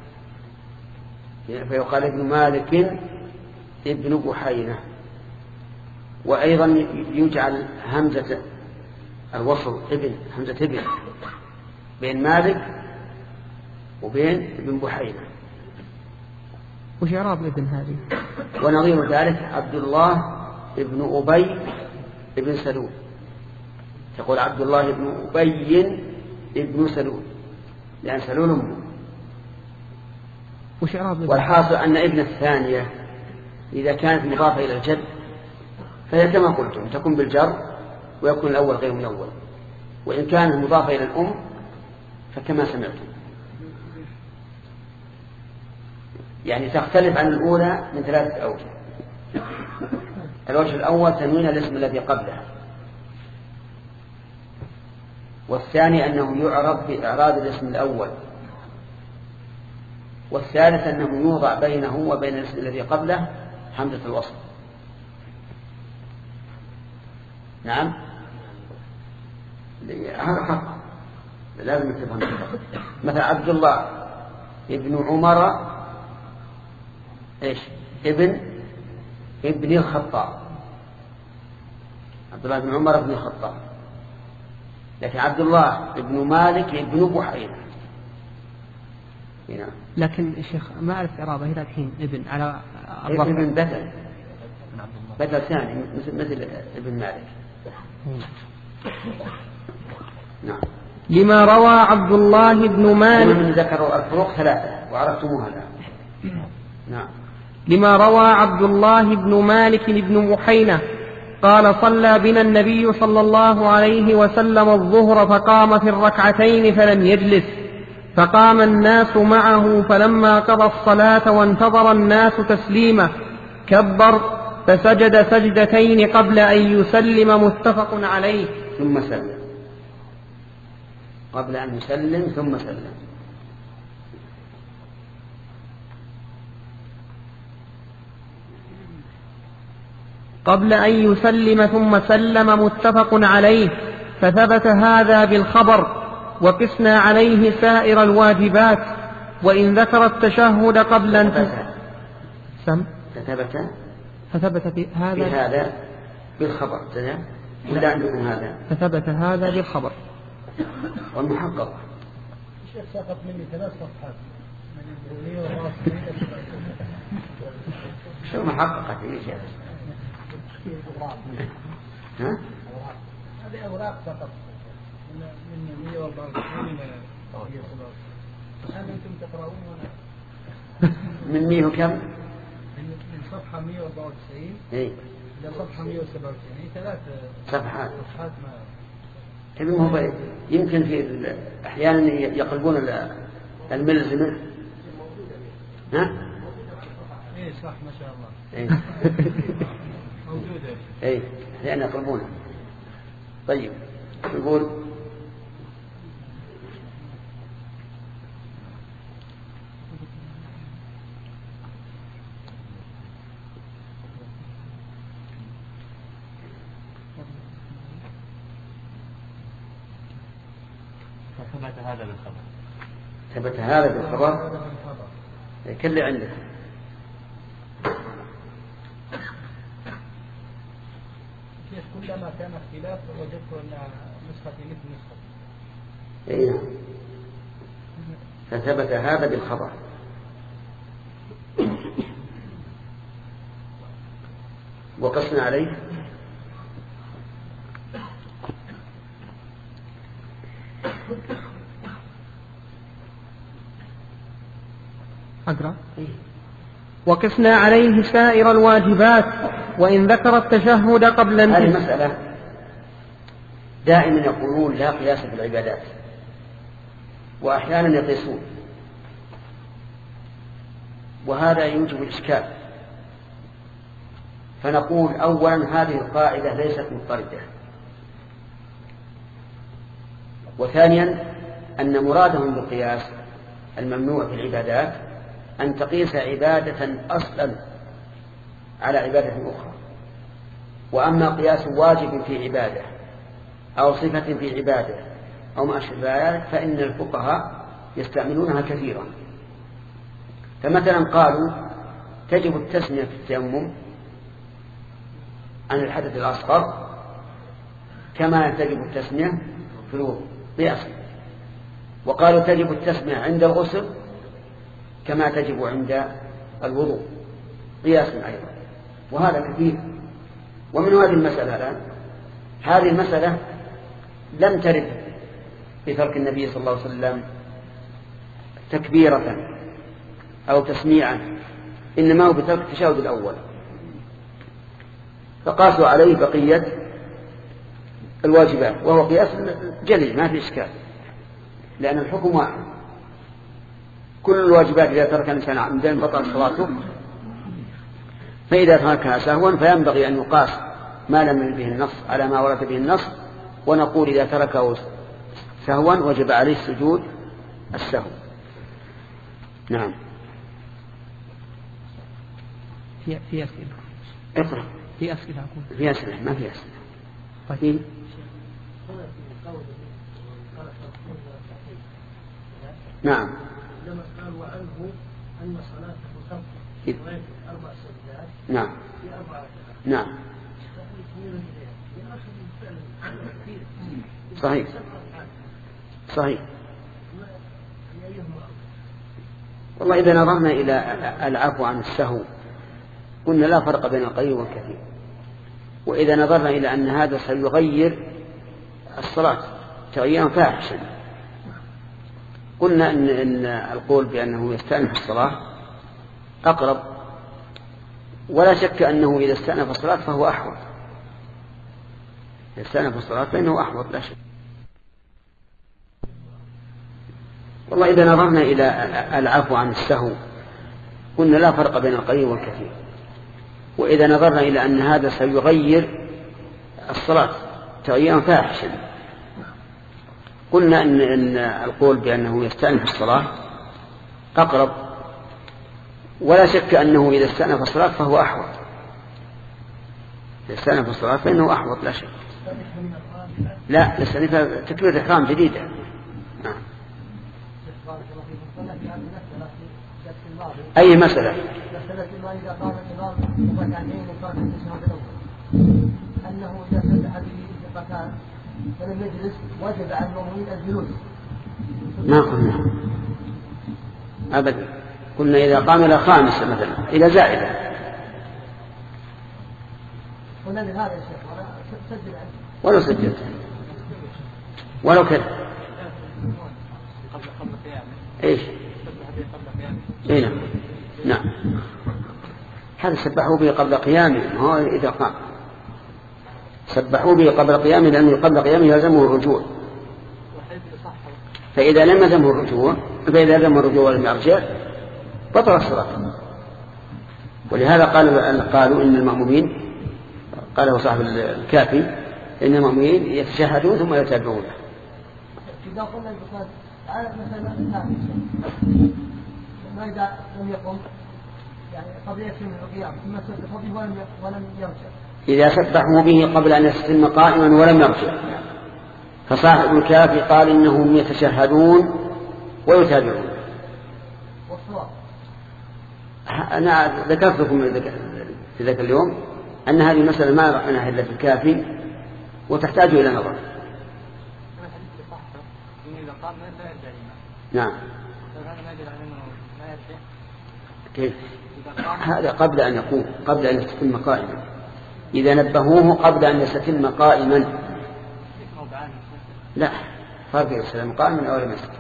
فيقال ابن مالك ابن بحينة. وأيضا يجعل همزة الوصل ابن همزة ابن بين مالك وبين ابن بحينة. وش إعراب ابن هذه؟ ونظير ذلك عبد الله ابن أبي ابن سلول تقول عبد الله ابن أبي ابن سلول لأن سلول أمه. وش إعراب ابن؟ والحاصل أن ابن الثانية إذا كانت مضافة إلى الجد فهي كما قلتم تكون بالجر ويكون الأول غير منون. وإن كان مضافا إلى الأم فكما سمعتم، يعني تختلف عن الأولى من ثلاثة أوجه. الوجه الأول تنوين الاسم الذي قبله، والثاني أنه يعرض بإعراض الاسم الأول، والثالث أنه يوضع بينه وبين الاسم الذي قبله حمزة الوصل. نعم، هذا حق لازم نتفهم. مثلا عبد الله ابن عمر ايش ابن ابن الخطاب، عبد الله بن عمر ابن الخطاب، لكن عبد الله ابن مالك ابن بحيرة. هنا لكن الشيخ ما أعرف إعرابه إلى الحين ابن على ابن بدل بدل ثاني مثل مثل ابن مالك. نعم. لما روى عبد الله بن مالك، من ذكروا الفروق ثلاثة وعرفتموها الآن. نعم. لما روى عبد الله بن مالك بن محينة قال صلى بنا النبي صلى الله عليه وسلم الظهر فقام في الركعتين فلم يجلس، فقام الناس معه، فلما قضى الصلاة وانتظر الناس تسليمه كبر فسجد سجدتين قبل أن يسلم، متفق عليه. ثم سلم، قبل أن يسلم ثم سلم. قبل أن يسلم ثم سلم، متفق عليه. فثبت هذا بالخبر، وقسنا عليه سائر الواجبات. وإن ذكر التشهد قبل أن سم فثبت فثبت بهذا بهذا بالخبر. ولا عندكم هذا؟ فثبت هذا بالخبر. والمحقق الشيخ سقط مني ثلاث صفحات من الدنيا والراس. شو محققة يا شيخ؟ ها؟ هذه أوراق فقط من من مئة وأربعة وتسعين إلى هل أنتم تقرؤون ولا؟ من مئة وكم؟ من من صفحة مئة وأربعة وتسعين إيه إلى صفحة مئة وسبعة وتسعين، ثلاث صفحات. صفحات ما كلمه يمكن في أحيانا يقلبون الملزمة. ها؟ إيه صح ما شاء الله. إيه موجودة. إيه لأن يقلبونه. طيب يقول ثبت هذا بالخبر. ثبت هذا بالخبر. كل عندك كلما كان اختلاف وجدت أن نسختي مثل نسختي. اي نعم. فثبت هذا بالخبر. وقسنا عليه أقرأ. وقسنا عليه سائر الواجبات. وإن ذكر التشهد قبل أن هذه المسألة دائما يقولون لا قياس في العبادات، وأحيانا يقيسون، وهذا يوجب الإشكال. فنقول أولا هذه القاعدة ليست مضطردة، وثانيا أن مرادهم بالقياس الممنوع في العبادات أن تقيس عبادة أصلا على عبادة أخرى. وأما قياس واجب في عبادة أو صفة في عبادة أو ما أشبه ذلك فإن الفقهاء يستعملونها كثيرا. فمثلا قالوا تجب التسمية في التيمم عن الحدث الأصغر كما تجب التسمية في الوضوء قياسا، وقالوا تجب التسمية عند الغسل كما تجب عند الوضوء قياسا أيضا، وهذا كثير. ومن هذه المسألة الآن هذه المسألة لم ترد بترك النبي صلى الله عليه وسلم تكبيرة أو تسميعا، إنما هو بترك التشهد الأول، فقاسوا عليه بقية الواجبات، وهو قياس جلي ما في إشكال، لأن الحكم واحد. كل الواجبات إذا ترك الإنسان عمدا بطل صلاته، فإذا تركها سهوا فينبغي أن يقاس ما لم يرد به النص على ما ورد به النص، ونقول إذا تركه سهوا وجب عليه سجود السهو. نعم. في في أسئلة. اقرأ. في أسئلة أقول. في أسئلة ما في أسئلة. طيب. نعم. لما قالوا عنه أن صلاته تبطل أربع سجدات. نعم. في أربع ركعات. نعم. صحيح. صحيح. والله إذا نظرنا إلى العفو عن السهو قلنا لا فرق بين القليل والكثير، وإذا نظرنا إلى أن هذا سيغير الصلاة تغييرا فاحشا قلنا إن, إن القول بأنه يستأنف الصلاة أقرب، ولا شك أنه إذا استأنف الصلاة فهو أحوط. إذا استأنف الصلاة فإنه أحوط لا شك. والله إذا نظرنا إلى العفو عن السهو قلنا لا فرق بين القليل والكثير، وإذا نظرنا إلى أن هذا سيغير الصلاة تغييرا فاحشا قلنا إن, إن القول بأنه يستأنف الصلاة أقرب، ولا شك أنه إذا استأنف الصلاة فهو أحوط. إذا استأنف الصلاة فإنه أحوط لا شك. لا يستأنف تكبيرة إحرام جديدة. نعم. أي مسألة؟ إذا قام الإمام ركعتين وقام التشهد الأول أنه إذا سبح به ركعتان فلم يجلس وجب على المؤمنين الجلوس. ما قلنا أبدا، قلنا إذا قام إلى خامسة مثلا إلى زائدة. قلنا بهذا يا شيخ ولا سجل ولو سجلت ولو كذا. إيش؟ إيه نعم. نعم. هذا سبحوا به قبل قيامه، هو إذا قام سبحوا به قبل قيامه، لأنه قبل قيامه يلزمه الرجوع، فإذا لم يلزمه الرجوع فإذا لم الرجوع ولم يرجع بطل الصلاة. ولهذا قالوا قالوا إن المأمومين، قاله صاحب الكافي، إن المأمومين يتشهدون ثم يتابعون. إذا قلنا البخاري على مثلا الثاني ما إذا لم يقم يعني قبل يتم القيام ثم سبحوا به ولم ولم يرجع. إذا سبحوا به قبل أن يستتم قائما ولم يرجع، فصاحب الكافي قال إنهم يتشهدون ويتابعون. والصواب أنا ذكرت لكم في ذاك اليوم أن هذه المسألة ما رأيناها إلا في الكافي وتحتاج إلى نظر. نعم. كيف؟ هذا قبل أن يقوم، قبل أن يستتم قائما. إذا نبهوه قبل أن يستتم قائما لا فرق السلام قائما أو لم يستتم.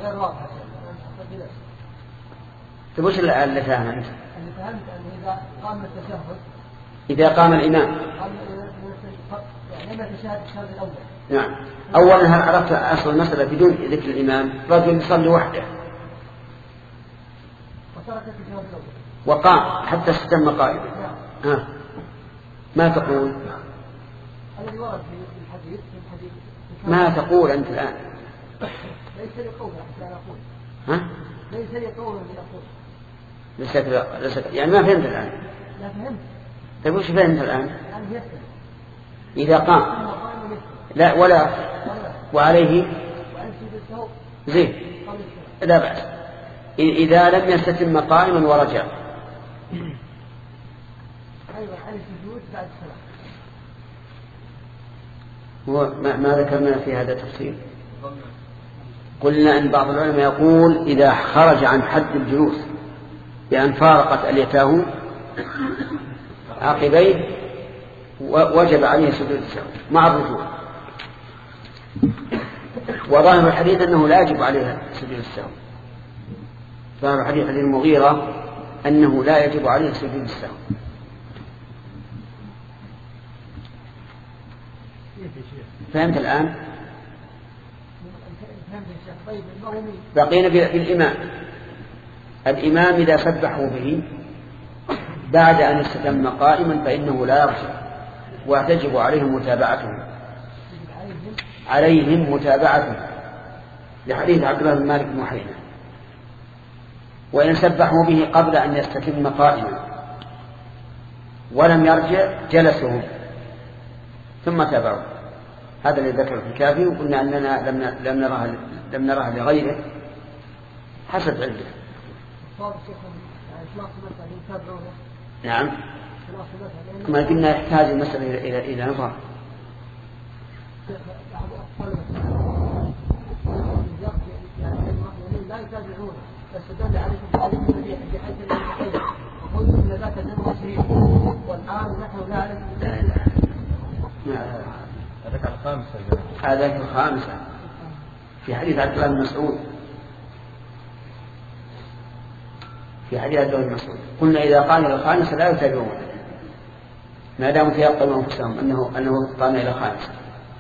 طيب وش اللي فاهمه أنت؟ اللي فهمت أنه إذا قام التشهد إذا قام الإمام يعني لم يتشهد الشهد الأول. نعم. أولا هل عرفت أصل المسألة بدون ذكر الإمام؟ رجل يصلي وحده وقام حتى استتم قائما، ها ما تقول؟ الذي ورد في الحديث في الحديث ما تقول أنت الآن؟ ليس لي قول حتى أقول. ها؟ ليس لي قول لأقول. ليس ليس يعني ما فهمت الآن؟ لا فهمت. طيب وش فهمت الآن؟ يعني يفهم. إذا قام لا ولا وعليه زين لا بأس. إذا لم يستتم قائما ورجع أيوة عن السجود بعد الصلاة. هو ما, ما ذكرنا في هذا التفصيل. قلنا أن بعض العلماء يقول إذا خرج عن حد الجلوس بأن فارقت أليتاه عقبيه وجب عليه سجود السهو مع الرجوع. وظاهر الحديث أنه لا يجب عليه سجود السهو. ظاهر الحديث حديث المغيرة أنه لا يجب عليه سجود السهو. كيف يا شيخ فهمت الآن؟ بقينا بالإمام. الإمام إذا سبحوا به بعد أن استتم قائما فإنه لا يرجع وتجب عليهم متابعتهم عليهم متابعتهم لحديث عبد الله بن مالك بن محيرة. وإن سبحوا به قبل أن يستتم قائما ولم يرجع جلسهم ثم تابعوا. هذا الذي ذكر في الكافي، وقلنا أننا لم نرها لم نرها لغيره حسب علمه. نعم، ما قلنا يحتاج المسألة إلى إلى نظر. لا يتابعون فاستدل عليكم بحيث الحقيقة وقلنا ذاك النبي صحيح والآن نحن لا نعلم. هذاك الخامسة هذاك الخامسة في حديث عبد الله بن مسعود في حديث عبد الله بن مسعود قلنا إذا قام إلى الخامسة لا يتابعون ما داموا تيقنوا أنفسهم أنه أنه قام إلى الخامسة.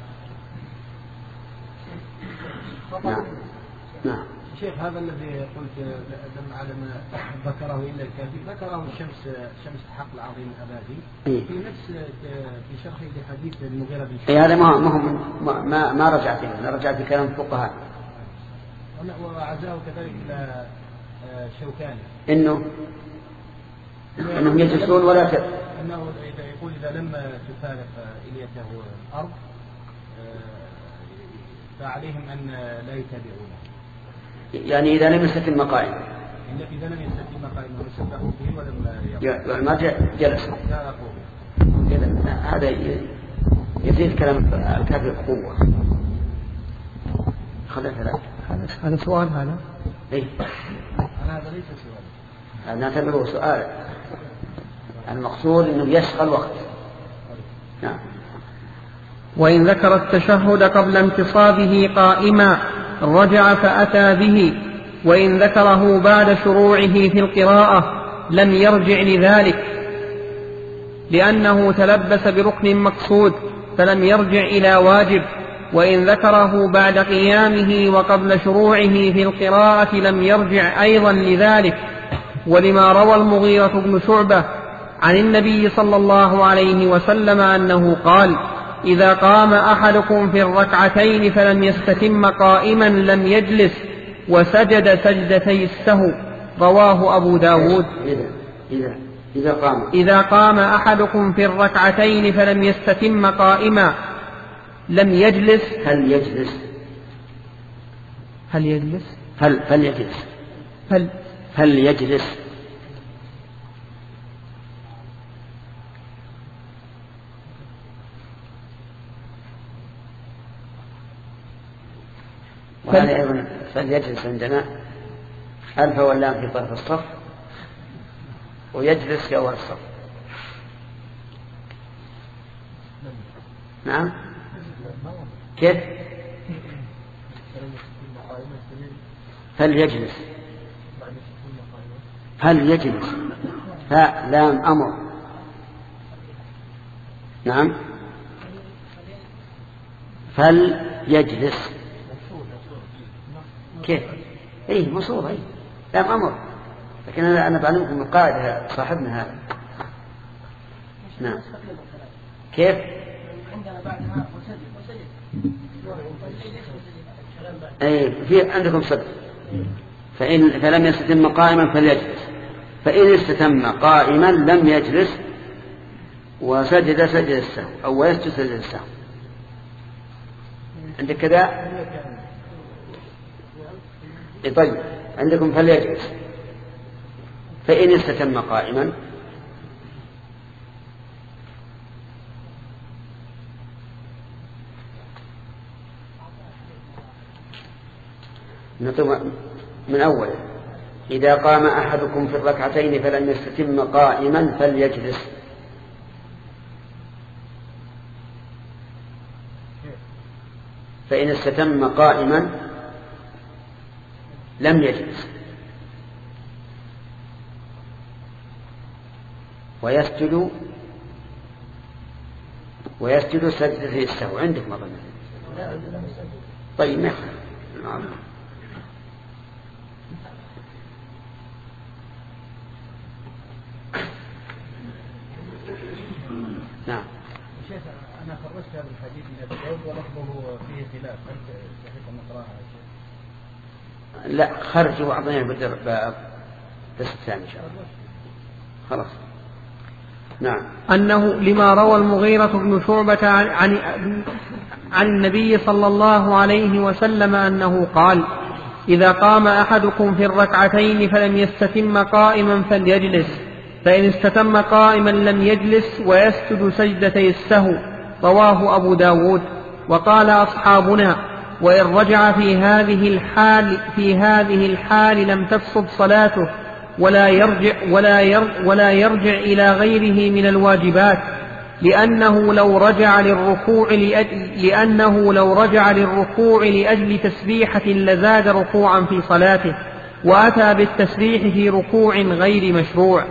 نعم نعم. شيخ هذا الذي قلت لما علم ذكره إلا الكافي ذكره الشمس شمس الحق العظيم الأبادي إيه؟ في نفس في شرحه لحديث المغيرة بن شعبة. هذا ما ما ما, ما رجعت له، أنا رجعت بكلام الفقهاء. وعزاه كذلك إلى شوكاني إنه إنهم يجلسون ولا ت... أنه يقول إذا لم تفارق إليته الأرض فعليهم أن لا يتابعونه، يعني إذا لم يستتم قائما إذا لم يستتم قائما وسبحوا به ولم المرجع جلس. هذا يزيد كلام الكافر بقوة. هذا هذا سؤال هذا إيه؟ هذا ليس سؤال، نعتبره سؤال. المقصود أنه يشغل وقت. نعم. وإن ذكر التشهد قبل انتصابه قائما رجع فأتى به، وإن ذكره بعد شروعه في القراءة لم يرجع لذلك لأنه تلبس بركن مقصود فلم يرجع إلى واجب، وإن ذكره بعد قيامه وقبل شروعه في القراءة لم يرجع أيضا لذلك، ولما روى المغيرة بن شعبة عن النبي صلى الله عليه وسلم أنه قال: إذا قام أحدكم في الركعتين فلم يستتم قائما لم يجلس وسجد سجدتي السهو، رواه أبو داود. إذا, إذا, إذا, قام. إذا قام أحدكم في الركعتين فلم يستتم قائما لم يجلس. هل يجلس هل يجلس هل فليجلس هل هل يجلس وهذا أيضا فليجلس عندنا ألف واللام في طرف الصف ويجلس في أول الصف. نعم كيف فليجلس فليجلس فلام أمر. نعم فليجلس كيف ايه مصور ايه لام امر، لكن انا انا بعلمكم القاعده صاحبنا هذا. نعم كيف ايه في عندكم صدق. فإن فلم يستتم قائما فليجلس، فإن استتم قائما لم يجلس وسجد سجد السهو أو يسجد سجد السهو. عندك كذا؟ طيب عندكم فليجلس، فإن استتم قائما من أول: إذا قام أحدكم في الركعتين فلم يستتم قائما فليجلس. فإن استتم قائما لم يجلس ويسجد ويسجد سجدتي السهو. عندك مظنة طيب نعم. نعم. شيخ أنا خرجت هذا الحديث من أبي داود ولفظه فيه خلاف، هل صحيح أن نقرأها يا شيخ؟ لا خرج وأعطينا بدر باب بس الثاني إن شاء الله. خلاص. نعم. أنه لما روى المغيرة بن شعبة عن, عن, عن النبي صلى الله عليه وسلم أنه قال: إذا قام أحدكم في الركعتين فلم يستتم قائما فليجلس، فإن استتم قائما لم يجلس ويسجد سجدتي السهو. رواه أبو داود. وقال أصحابنا: وإن رجع في هذه الحال في هذه الحال لم تفسد صلاته، ولا يرجع ولا يرجع ولا يرجع إلى غيره من الواجبات، لأنه لو رجع للركوع لأجل لأنه لو رجع للركوع لأجل تسبيحة لزاد ركوعا في صلاته، وأتى بالتسبيح في ركوع غير مشروع.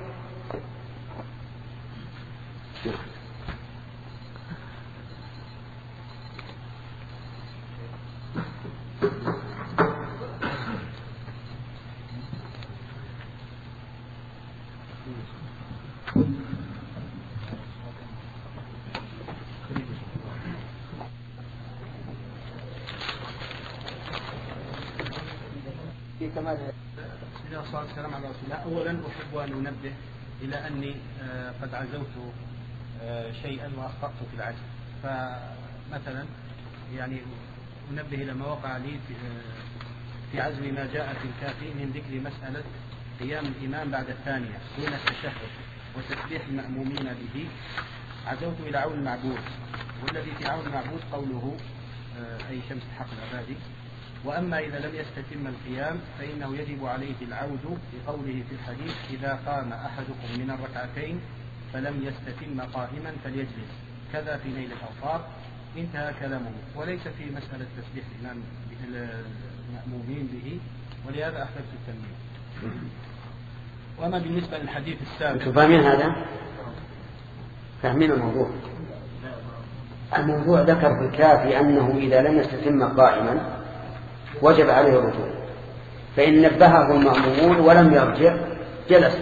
كما الصلاة والسلام على رسول الله. أولا أحب أن أنبه إلى أني قد عزوت شيئا وأخطأت في العزم، فمثلا يعني أنبه إلى ما وقع لي في عزم ما جاء في الكافي من ذكر مسألة قيام الإمام بعد الثانية دون التشهد وتسبيح المأمومين به. عزوت إلى عون المعبود، والذي في عون المعبود قوله أي شمس حق العبادي. وأما إذا لم يستتم القيام فإنه يجب عليه العود بقوله في الحديث: إذا قام أحدكم من الركعتين فلم يستتم قائما فليجلس، كذا في نيل الأوطار. انتهى كلامه، وليس في مسألة تسبيح الإمام المأمومين به، ولهذا أحببت التنبيه. وأما بالنسبة للحديث السابق، فاهمين هذا؟ فاهمين الموضوع؟ الموضوع ذكر في الكافي أنه إذا لم يستتم قائما وجب عليه الرجوع، فإن نبهه المأمومون ولم يرجع جلس.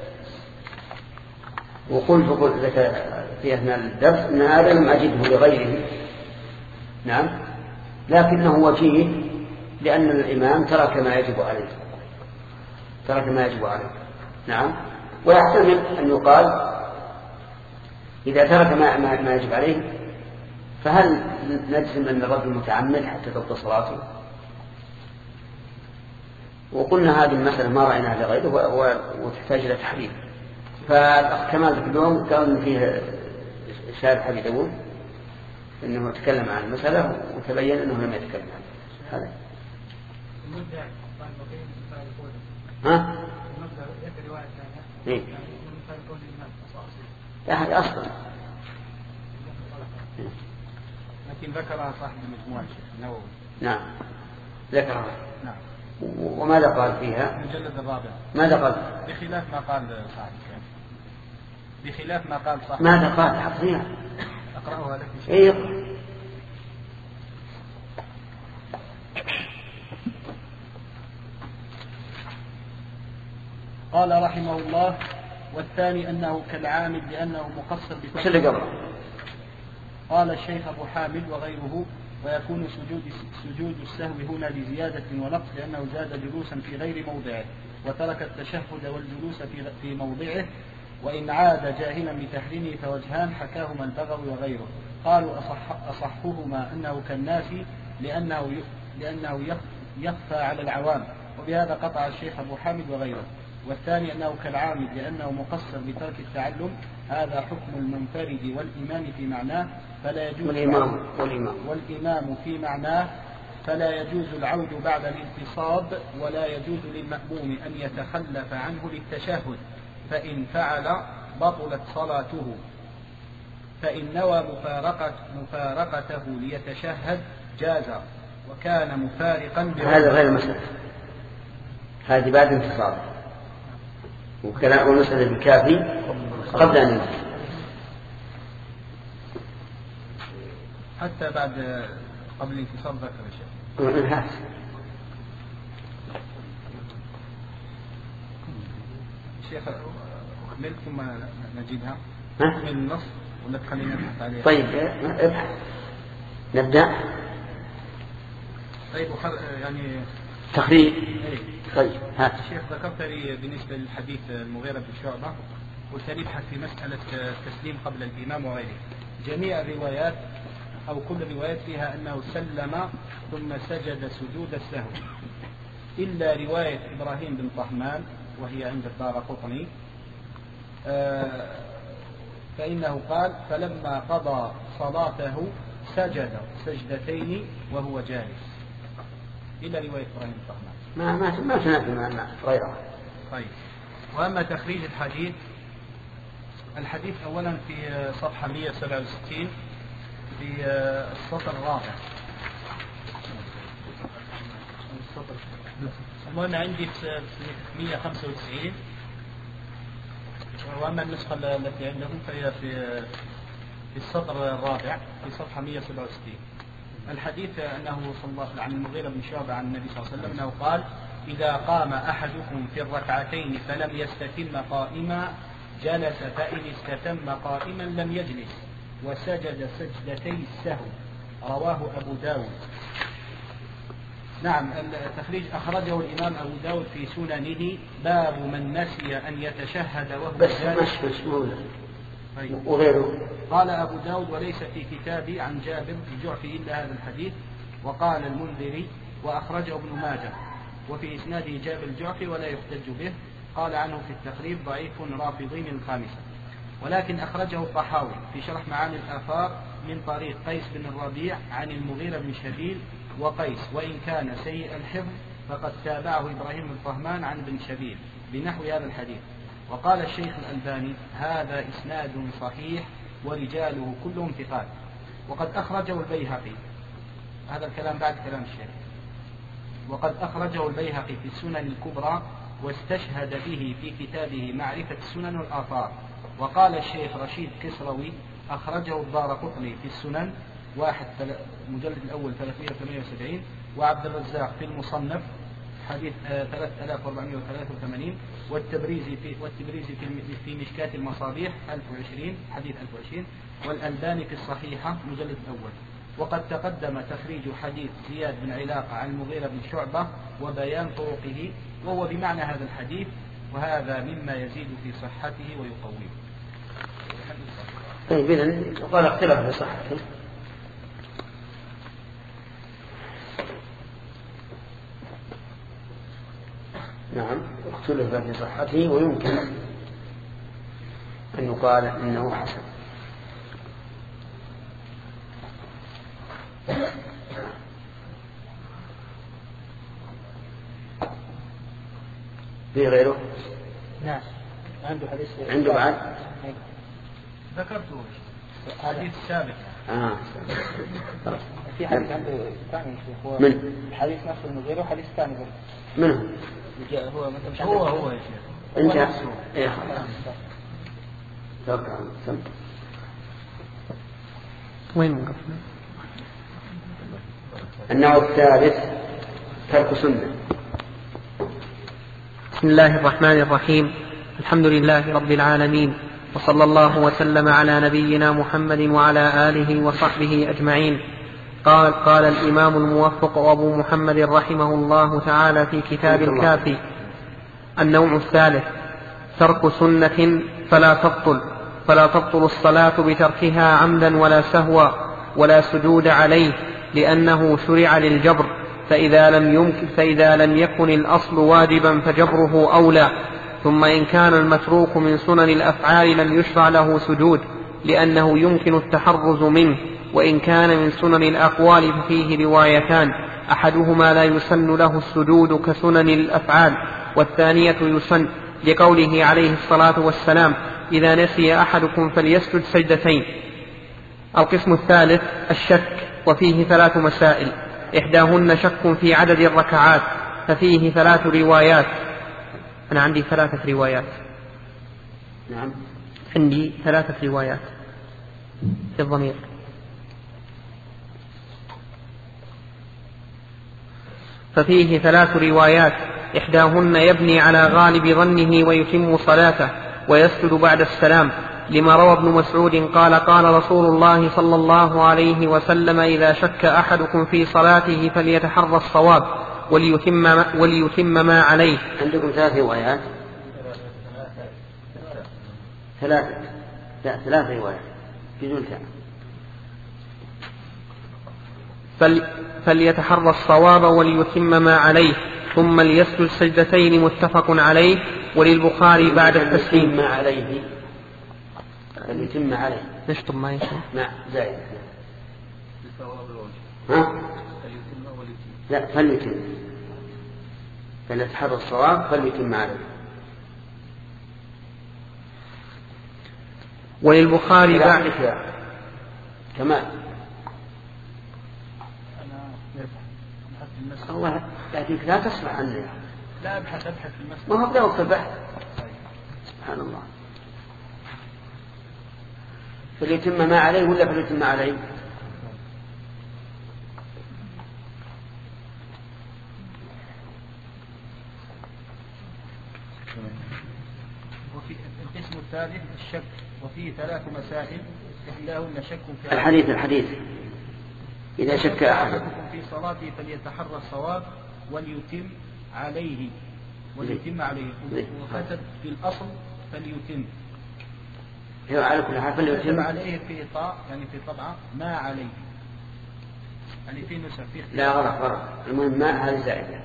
وقلت في أثناء الدرس أن هذا لم أجده لغيره، نعم، لكنه وجيه لأن الإمام ترك ما يجب عليه ترك ما يجب عليه نعم. ويحتمل أن يقال إذا ترك ما, ما يجب عليه فهل نجزم أن الرجل متعمد حتى تبطل صلاته؟ وقلنا هذه المسألة ما رأيناها لغيره وتحتاج إلى تحرير. فالأخ كمال اليوم كان فيه شارح أبي داود أنه تكلم عن المسألة وتبين أنه لم يتكلم عنها. هذا ها؟ إيه؟ لا هذا أصلا لكن ذكرها صاحب المجموعة النووي. نعم ذكرها. نعم. وماذا قال فيها؟ المجلد الرابع. ماذا قال؟ بخلاف ما قال صاحب بخلاف ما قال صاحب. ماذا قال؟ حفظيها. أقرأها لك. إيه. قال رحمه الله: والثاني أنه كالعامد لأنه مقصر وش اللي قبله؟ قال الشيخ أبو حامد وغيره: ويكون سجود سجود السهو هنا لزيادة ونقص لأنه زاد جلوسا في غير موضعه وترك التشهد والجلوس في في موضعه، وإن عاد جاهلا بتحريمه فوجهان حكاهما البغوي وغيره. قالوا أصح أصحهما أنه كالناس لأنه لأنه يخفى على العوام، وبهذا قطع الشيخ أبو حامد وغيره. والثاني أنه كالعامد لأنه مقصر بترك التعلم، هذا حكم المنفرد والإمام في معناه فلا يجوز والإمام, والإمام. والإمام في معناه فلا يجوز العود بعد الانتصاب، ولا يجوز للمأموم أن يتخلف عنه للتشهد، فإن فعل بطلت صلاته، فإن نوى مفارقة مفارقته ليتشهد جاز، وكان مفارقا. هذا غير المسألة، هذه بعد انتصاب، وكلام المسألة بالكافي قبل أن ينتصب. حتى بعد قبل الانتصار ذكر الشيخ. انهات. شيخ أكمل ثم نجدها. ها؟ أكمل النص ولا تخلينا نبحث عليها؟ طيب ابحث. نبدأ. طيب يعني تخريج. ايه. طيب ها. الشيخ ذكرت لي بالنسبة للحديث المغيرة بن شعبة قلت لي ابحث في مسألة التسليم قبل الإمام وغيره. جميع الروايات أو كل الروايات فيها أنه سلم ثم سجد سجود السهو إلا رواية إبراهيم بن طهمان وهي عند الدارقطني آه فإنه قال فلما قضى صلاته سجد سجدتين وهو جالس إلا رواية إبراهيم بن طهمان. ما ما ما تنافي مع غيره. طيب. وأما تخريج الحديث الحديث أولا في صفحة مئة وسبعة وستين في السطر الرابع. المهم عندي في مئة وخمسة وتسعين وأما النسخة التي عندكم فهي في في السطر الرابع في صفحة مئة وسبعة وستين. الحديث أنه صلى الله عن المغيرة بن شعبة عن النبي صلى الله عليه وسلم أنه قال إذا قام أحدكم في الركعتين فلم يستتم قائما جلس فإن استتم قائما لم يجلس وسجد سجدتي السهو رواه أبو داود. نعم التخريج أخرجه الإمام أبو داود في سننه باب من نسي أن يتشهد وهو جالس وغيره. قال أبو داود وليس في كتابي عن جابر الجعفي إلا هذا الحديث. وقال المنذري وأخرجه ابن ماجه وفي إسناده جابر الجعفي ولا يحتج به. قال عنه في التقريب ضعيف رافضي من الخامسة ولكن أخرجه الطحاوي في شرح معاني الآثار من طريق قيس بن الربيع عن المغيرة بن شبيل وقيس وإن كان سيء الحفظ فقد تابعه إبراهيم بن طهمان عن بن شبيل بنحو هذا الحديث. وقال الشيخ الألباني هذا إسناد صحيح ورجاله كلهم ثقات. وقد أخرجه البيهقي هذا الكلام بعد كلام الشيخ. وقد أخرجه البيهقي في السنن الكبرى واستشهد به في كتابه معرفة السنن والآثار. وقال الشيخ رشيد كسروي أخرجه الدارقطني في السنن واحد مجلد الأول ثلاثمئة وثمانية وسبعين وعبد الرزاق في المصنف حديث ثلاثة آلاف وأربعمئة وثلاثة وثمانين والتبريزي في والتبريزي في في مشكاة المصابيح ألف وعشرين حديث ألف وعشرين والألباني في الصحيحة مجلد الأول. وقد تقدم تخريج حديث زياد بن علاقة عن المغيرة بن شعبة وبيان طرقه وهو بمعنى هذا الحديث وهذا مما يزيد في صحته ويقويه. طيب إذن قال اختلاف في صحته. نعم اختلف في صحته ويمكن أن يقال إنه حسن. في غيره؟ نعم عنده حديث عنده بعد؟ ذكرته حديث سابق. آه. في حديث عنده ثاني هو من؟ حديث نفس المغيرة وحديث ثاني منه؟ هو مثلا هو هو يا شيخ. انت ايه توقع سم. وين وقفنا؟ النوع الثالث ترك سنة. بسم الله الرحمن الرحيم. الحمد لله رب العالمين وصلى الله وسلم على نبينا محمد وعلى آله وصحبه أجمعين. قال قال الإمام الموفق أبو محمد رحمه الله تعالى في كتاب الكافي: النوع الثالث ترك سنة فلا تبطل فلا تبطل الصلاة بتركها عمدا ولا سهوا ولا سجود عليه لأنه شرع للجبر فإذا لم يمكن فإذا لم يكن الأصل واجبا فجبره أولى. ثم إن كان المتروك من سنن الأفعال لم يشرع له سجود لأنه يمكن التحرز منه. وإن كان من سنن الأقوال ففيه روايتان أحدهما لا يسن له السجود كسنن الأفعال والثانية يسن لقوله عليه الصلاة والسلام: إذا نسي أحدكم فليسجد سجدتين. القسم الثالث الشك وفيه ثلاث مسائل: إحداهن شك في عدد الركعات ففيه ثلاث روايات. أنا عندي ثلاثة روايات. نعم عندي ثلاثة روايات في الضمير. ففيه ثلاث روايات، إحداهن يبني على غالب ظنه ويتم صلاته ويسجد بعد السلام، لما روى ابن مسعود قال قال رسول الله صلى الله عليه وسلم إذا شك أحدكم في صلاته فليتحرى الصواب وليتم, وليتم ما عليه. عندكم ثلاث روايات؟ ثلاثة لا ثلاث روايات بدون ثاني. فل فليتحرى الصواب وليتم ما عليه ثم ليسجد سجدتين متفق عليه. وللبخاري بعد التسليم ما عليه فليتم عليه نشطب ما يشطب مع زائد ها لا فليتم فليتحرى الصواب فليتم عليه. وللبخاري بعد كمان الله لكنك لا تصلح عنه. لا أبحث أبحث في المسجد ما هو بدأ وقت البحث. سبحان الله. فليتم ما عليه ولا فليتم ما عليه؟ وفي القسم الثالث الشك وفيه ثلاث مسائل إحداهن شك في الحديث الحديث إذا شك أحدكم في صلاته فليتحرى الصواب وليتم عليه وليتم عليه وكتب في الأصل فليتم على كل حال فليتم عليه في طاء يعني في طبعة ما عليه يعني في نسخ في لا غلط غلط المهم ما هذه زائدة.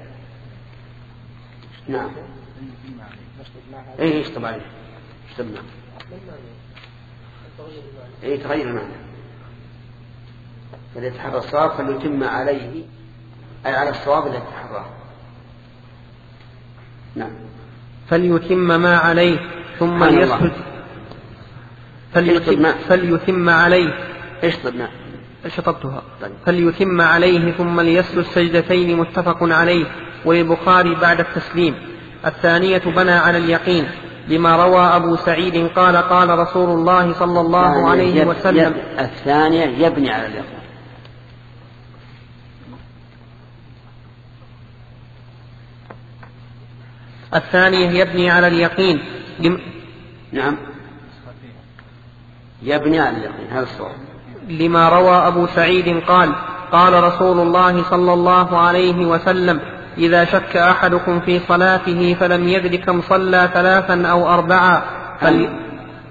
نعم ايه يشطب عليه يشطب نعم ايه تغير المعنى فليتحرى الصواب فليتم عليه أي على الصواب الذي يتحراه. نعم فليتم ما عليه ثم ليسجد فليتم, فليتم عليه اشطب نعم شطبتها فليتم عليه ثم ليسجد سجدتين متفق عليه. وللبخاري بعد التسليم. الثانية بنى على اليقين لما روى أبو سعيد قال قال رسول الله صلى الله عليه وسلم. الثانية يبني على اليقين. الثانية يبني على اليقين لم... نعم يبني على اليقين هذا الصواب. لما روى أبو سعيد قال قال رسول الله صلى الله عليه وسلم إذا شك أحدكم في صلاته فلم يدر كم صلى ثلاثا أو أربعا فل...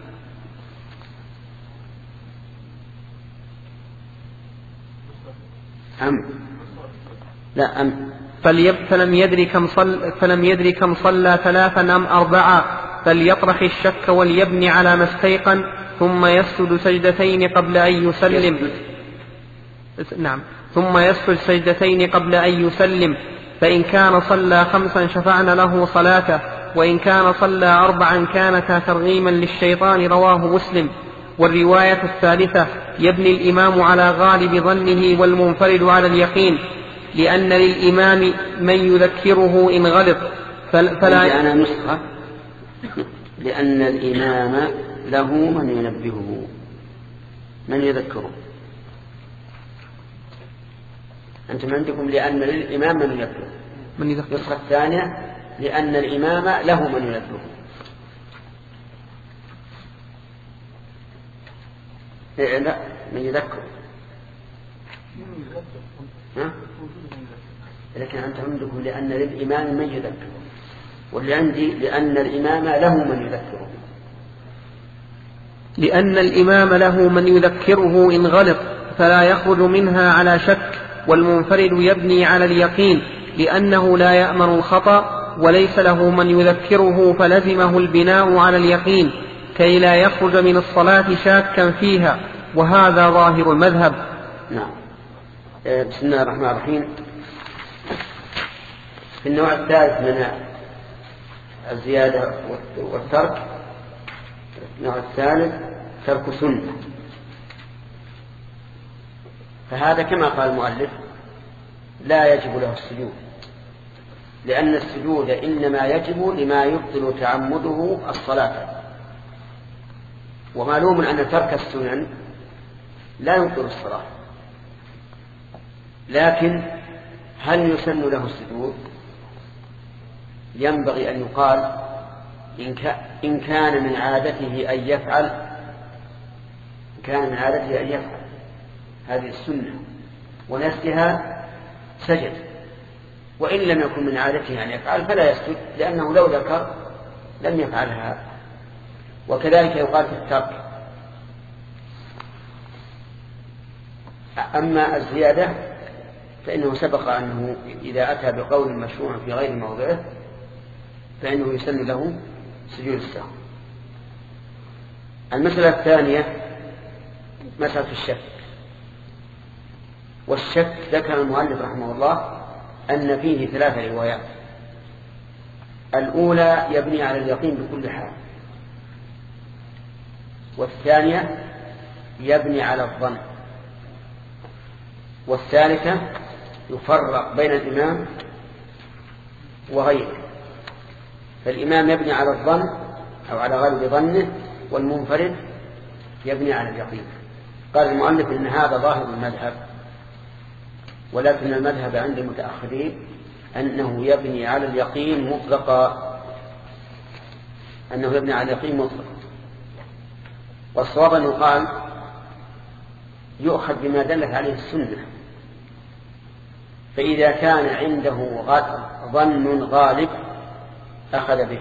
أم لا أم فليب... فلم يدر كم صل... فلم يدر كم صلى ثلاثا أم أربعا فليطرح الشك وليبني على ما استيقن ثم يسجد سجدتين قبل أن يسلم. نعم ثم يسجد سجدتين قبل أن يسلم فإن كان صلى خمسا شفعنا له صلاته وإن كان صلى أربعا كانتا ترغيما للشيطان رواه مسلم. والرواية الثالثة يبني الإمام على غالب ظنه والمنفرد على اليقين لأن للإمام من يذكره إن غلط فلا أنا نسخة لأن الإمام له من ينبهه من يذكره. أنتم عندكم لأن للإمام من يذكره من يذكره. النسخة الثانية لأن الإمام له من يذكره. إيه لا من يذكره ها؟ لكن أنتم عندكم لأن للإمام من يذكره واللي عندي لأن الإمام له من يذكره. لأن الإمام له من يذكره إن غلط فلا يخرج منها على شك والمنفرد يبني على اليقين لأنه لا يأمن الخطأ وليس له من يذكره فلزمه البناء على اليقين كي لا يخرج من الصلاة شاكا فيها وهذا ظاهر المذهب. نعم. بسم الله الرحمن الرحيم. في النوع الثالث من الزيادة والترك النوع الثالث ترك سنة. فهذا كما قال المؤلف لا يجب له السجود لأن السجود إنما يجب لما يبطل تعمده الصلاة ومعلوم أن ترك السنن لا يبطل الصلاة لكن هل يسن له السجود؟ ينبغي أن يقال إن كان من عادته أن يفعل إن كان من عادته أن يفعل هذه السنة ونسيها سجد، وإن لم يكن من عادته أن يفعل فلا يسجد، لأنه لو ذكر لم يفعلها. وكذلك يقال في الترك. أما الزيادة فإنه سبق أنه إذا أتى بقول مشروع في غير موضعه فإنه يسن له سجود السهو. المسألة الثانية مسألة الشك. والشك ذكر المؤلف رحمه الله أن فيه ثلاث روايات. الأولى يبني على اليقين بكل حال، والثانية يبني على الظن، والثالثة يفرق بين الإمام وغيره. فالإمام يبني على الظن أو على غالب ظنه، والمنفرد يبني على اليقين. قال المؤلف إن هذا ظاهر المذهب، ولكن المذهب عند المتأخرين أنه يبني على اليقين مطلقا، أنه يبني على اليقين مطلقا. والصواب أن يقال يؤخذ بما دلت عليه السنة. فإذا كان عنده ظن غالب أخذ به،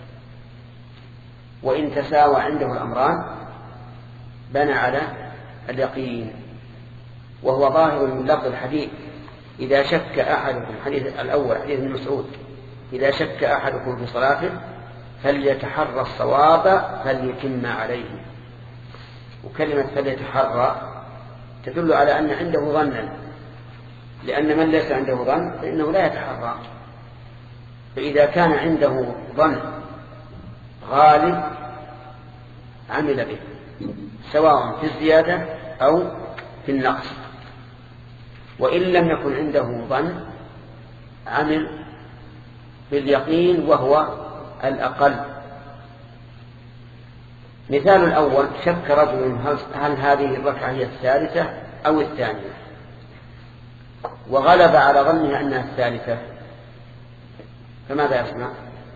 وإن تساوى عنده الأمران بنى على اليقين. وهو ظاهر من لفظ الحديث إذا شك أحدكم، حديث الأول حديث ابن مسعود، إذا شك أحدكم في صلاته فليتحرى الصواب فليتم عليه. وكلمة فليتحرى تدل على أن عنده ظنا، لأن من ليس عنده ظن فإنه لا يتحرى. فإذا كان عنده ظن غالب عمل به، سواء في الزيادة أو في النقص. وإن لم يكن عنده ظن عمل باليقين وهو الأقل. مثال الأول: شك رجل هل هذه الركعة هي الثالثة أو الثانية، وغلب على ظنه أنها الثالثة، فماذا يصنع؟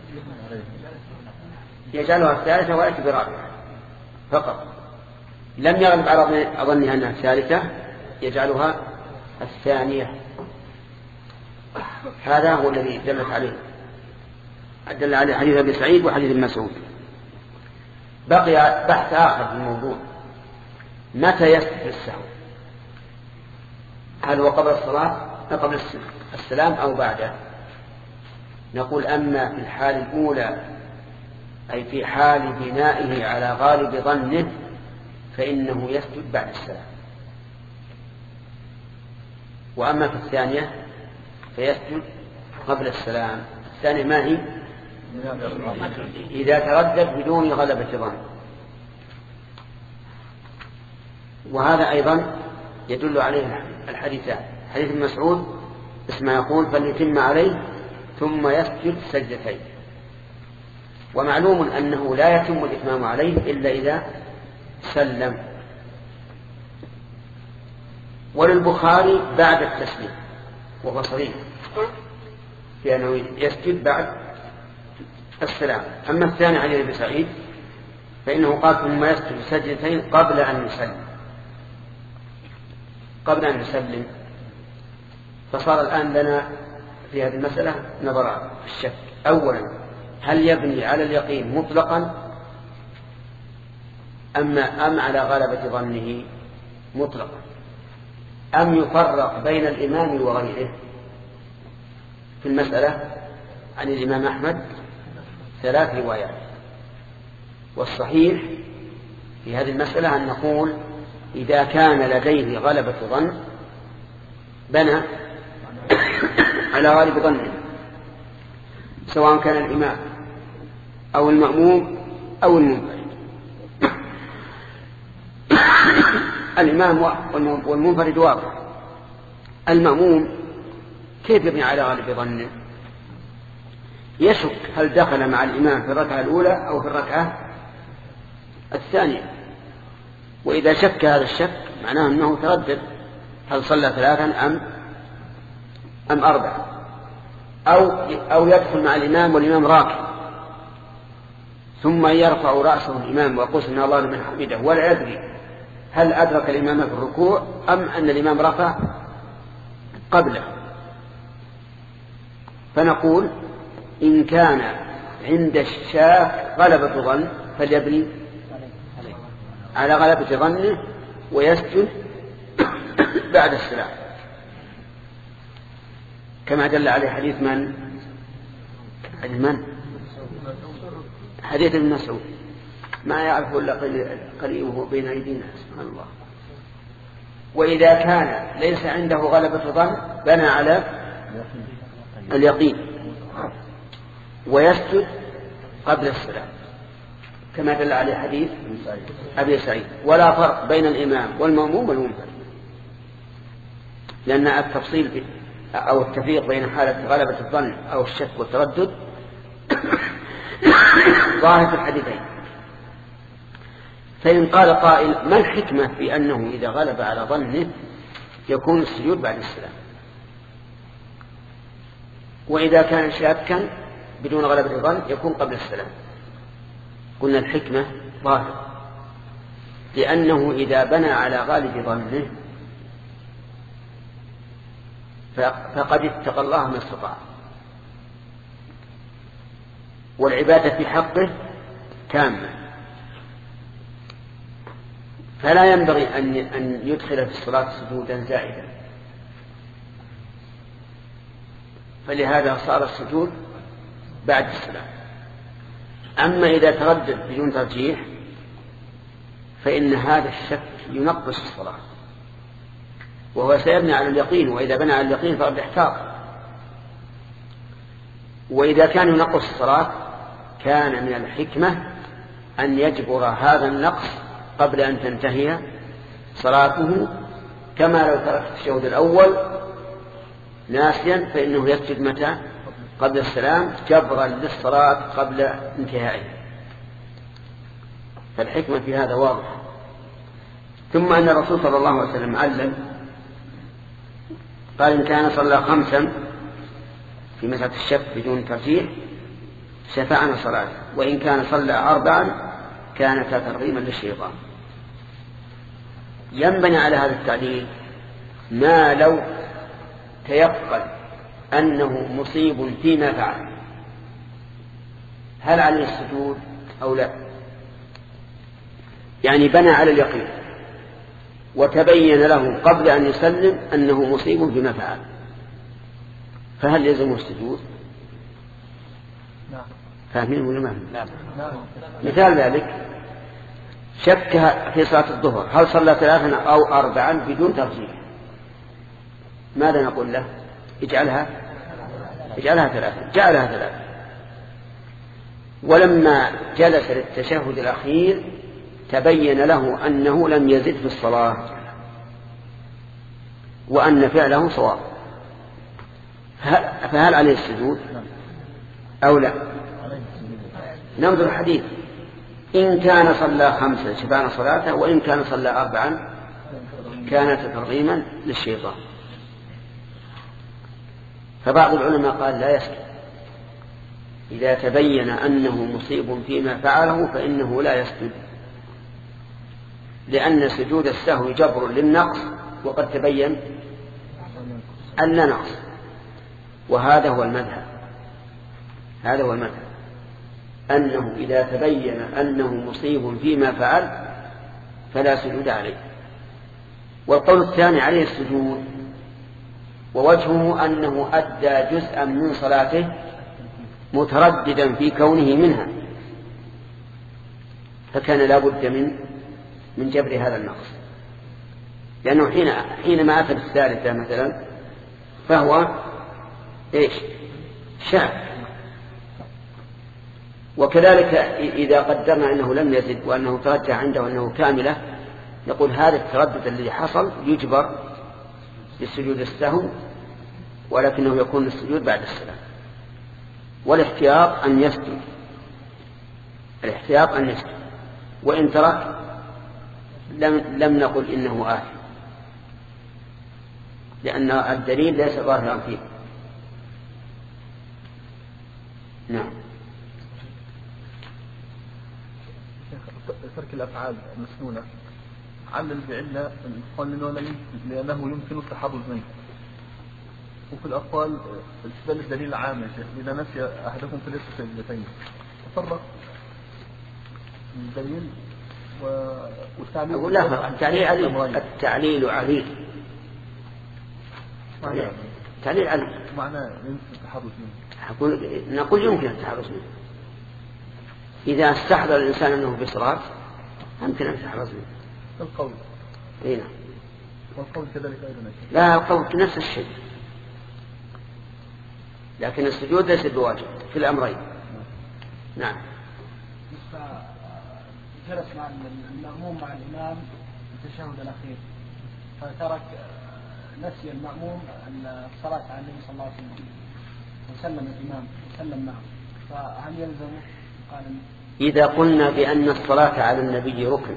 يجعلها الثالثة ويأتي برابعة فقط. لم يغلب على ظنه أنها الثالثة يجعلها الثانية. هذا هو الذي دلت عليه دل عليه حديث أبي سعيد وحديث ابن مسعود. بقي بحث آخر في الموضوع: متى يسجد السهو؟ هل هو قبل الصلاة قبل السلام أو بعده؟ نقول أما في الحال الأولى، أي في حال بنائه على غالب ظنه، فإنه يسجد بعد السلام. وأما في الثانية فيسجد قبل السلام. الثانية ما هي؟ إذا تردد بدون غلبة ظن. وهذا أيضا يدل عليه الحديثان: حديث ابن مسعود اسمه يقول فليتم عليه ثم يسجد سجدتين. ومعلوم أنه لا يتم الإتمام عليه إلا إذا سلم. وللبخاري بعد التسليم، وهو صريح في أنه يسجد بعد السلام. أما الثاني علي بن سعيد فإنه قال ثم يسجد سجدتين قبل أن يسلم قبل أن يسلم. فصار الآن لنا في هذه المسألة نظران في الشك: أولا هل يبني على اليقين مطلقا أما أم على غلبة ظنه مطلقا، أم يفرق بين الإمام وغيره؟ في المسألة عن الإمام أحمد ثلاث روايات، والصحيح في هذه المسألة أن نقول إذا كان لديه غلبة ظن بنى على غالب ظنه، سواء كان الإمام أو المأموم أو المنفرد. الإمام والمنفرد واضح. المأموم كيف يبني على غالب ظنه؟ يشك هل دخل مع الإمام في الركعة الأولى أو في الركعة الثانية. وإذا شك هذا الشك معناه أنه تردد هل صلى ثلاثا أم أم أربع، أو أو يدخل مع الإمام والإمام راكع ثم يرفع رأسه الإمام ويقول سمع الله لمن حمده ولا يدري هل أدرك الإمام في الركوع أم أن الإمام رفع قبله. فنقول إن كان عند الشاك غلبة ظن فليبني على غلبة ظنه ويسجد بعد السلام، كما دل عليه حديث من حديث من حديث ابن مسعود ما يعرف إلا قريبه بين أيدينا سبحان الله. وإذا كان ليس عنده غلبة ظن بنى على اليقين ويسجد قبل السلام، كما دل عليه حديث أبي سعيد. ولا فرق بين الإمام والمأموم والمنفرد، لأن التفصيل أو التفريق بين حالة غلبة الظن أو الشك والتردد ظاهر في الحديثين. فإن قال قائل ما الحكمة في أنه إذا غلب على ظنه يكون السجود بعد السلام، وإذا كان شاكا بدون غلبة الظن يكون قبل السلام؟ قلنا الحكمة ظاهر، لأنه إذا بنى على غالب ظنه فقد اتقى الله ما استطاع، والعبادة في حقه تامة، فلا ينبغي أن يدخل في الصلاة سجودا زائدا، فلهذا صار السجود بعد السلام. أما إذا تردد بدون ترجيح فإن هذا الشك ينقص الصلاة، وهو سيبني على اليقين، وإذا بنى على اليقين فقد احتاط. وإذا كان ينقص الصلاة كان من الحكمة أن يجبر هذا النقص قبل أن تنتهي صلاته، كما لو ترك التشهد الأول ناسيا فإنه يسجد متى؟ قبل السلام جبرا للصلاة قبل انتهائه. فالحكمة في هذا واضحة. ثم أن الرسول صلى الله عليه وسلم علم قال إن كان صلى خمسا في مسألة الشك بدون ترجيح شفعنا صلاته، وإن كان صلى أربعا كانت ترغيما للشيطان. ينبني على هذا التعليل ما لو تيقن أنه مصيب فيما فعل، هل عليه السجود أو لا؟ يعني بنى على اليقين وتبين له قبل أن يسلم أنه مصيب فيما فعل، فهل يلزمه السجود؟ فاهمين ولا ما فاهمين؟ مثال ذلك شك في صلاة الظهر هل صلى ثلاثا أو أربعا بدون ترجيح، ماذا نقول له؟ اجعلها اجعلها ثلاثا، جعلها ثلاثا. ولما جلس للتشهد الأخير تبين له أنه لم يزد في الصلاة وأن فعله صواب، فهل عليه السجود أو لا؟ ننظر الحديث إن كان صلى خمسة شفعنا صلاته، وإن كان صلى أربعا كانت ترغيما للشيطان. فبعض العلماء قال لا يسجد إذا تبين أنه مصيب فيما فعله، فإنه لا يسجد، لأن سجود السهو جبر للنقص وقد تبين أن لا نقص. وهذا هو المذهب، هذا هو المذهب أنه إذا تبين أنه مصيب فيما فعل فلا سجود عليه. والقول الثاني عليه السجود، ووجهه أنه أدى جزءا من صلاته مترددا في كونه منها، فكان لا بد من من جبر هذا النقص، لأنه حين حينما أتى الثالثة مثلا فهو إيش؟ شاك. وكذلك إذا قدرنا أنه لم يزد وأنه ترجع عنده أنه كاملة، نقول هذا التردد الذي حصل يجبر للسجود السهو، ولكنه يكون السجود بعد السلام. والاحتياط أن يسجد، الاحتياط أن يسجد، وإن ترك لم, لم نقل إنه آثم، لأن الدليل ليس ظاهرا فيه. نعم. ترك الأفعال المسنونة علل بعلة قال لأنه يمكن التحرز منه، وفي الأقوال استدل الدليل العام يا شيخ إذا نسي أحدكم فليس سجدتين، تفرق الدليل والتعليل. أقول لا، التعليل عليل، التعليل عليل، التعليل عليل معناه يمكن التحرز منه. أقول نقول يمكن التحرز منه إذا استحضر الإنسان أنه في صلاة يمكن أن يتحرز منه. القول هنا والقول كذلك أيضا. لا، القول نفس الشيء، لكن السجود ليس بواجب في الأمرين. نعم. جلس مع المأموم مع الإمام التشهد الأخير فترك نسي المأموم الصلاة على النبي صلى الله عليه وسلم وسلم الإمام وسلم معه، فهل يلزمه؟ قال إذا قلنا بأن الصلاة على النبي ركن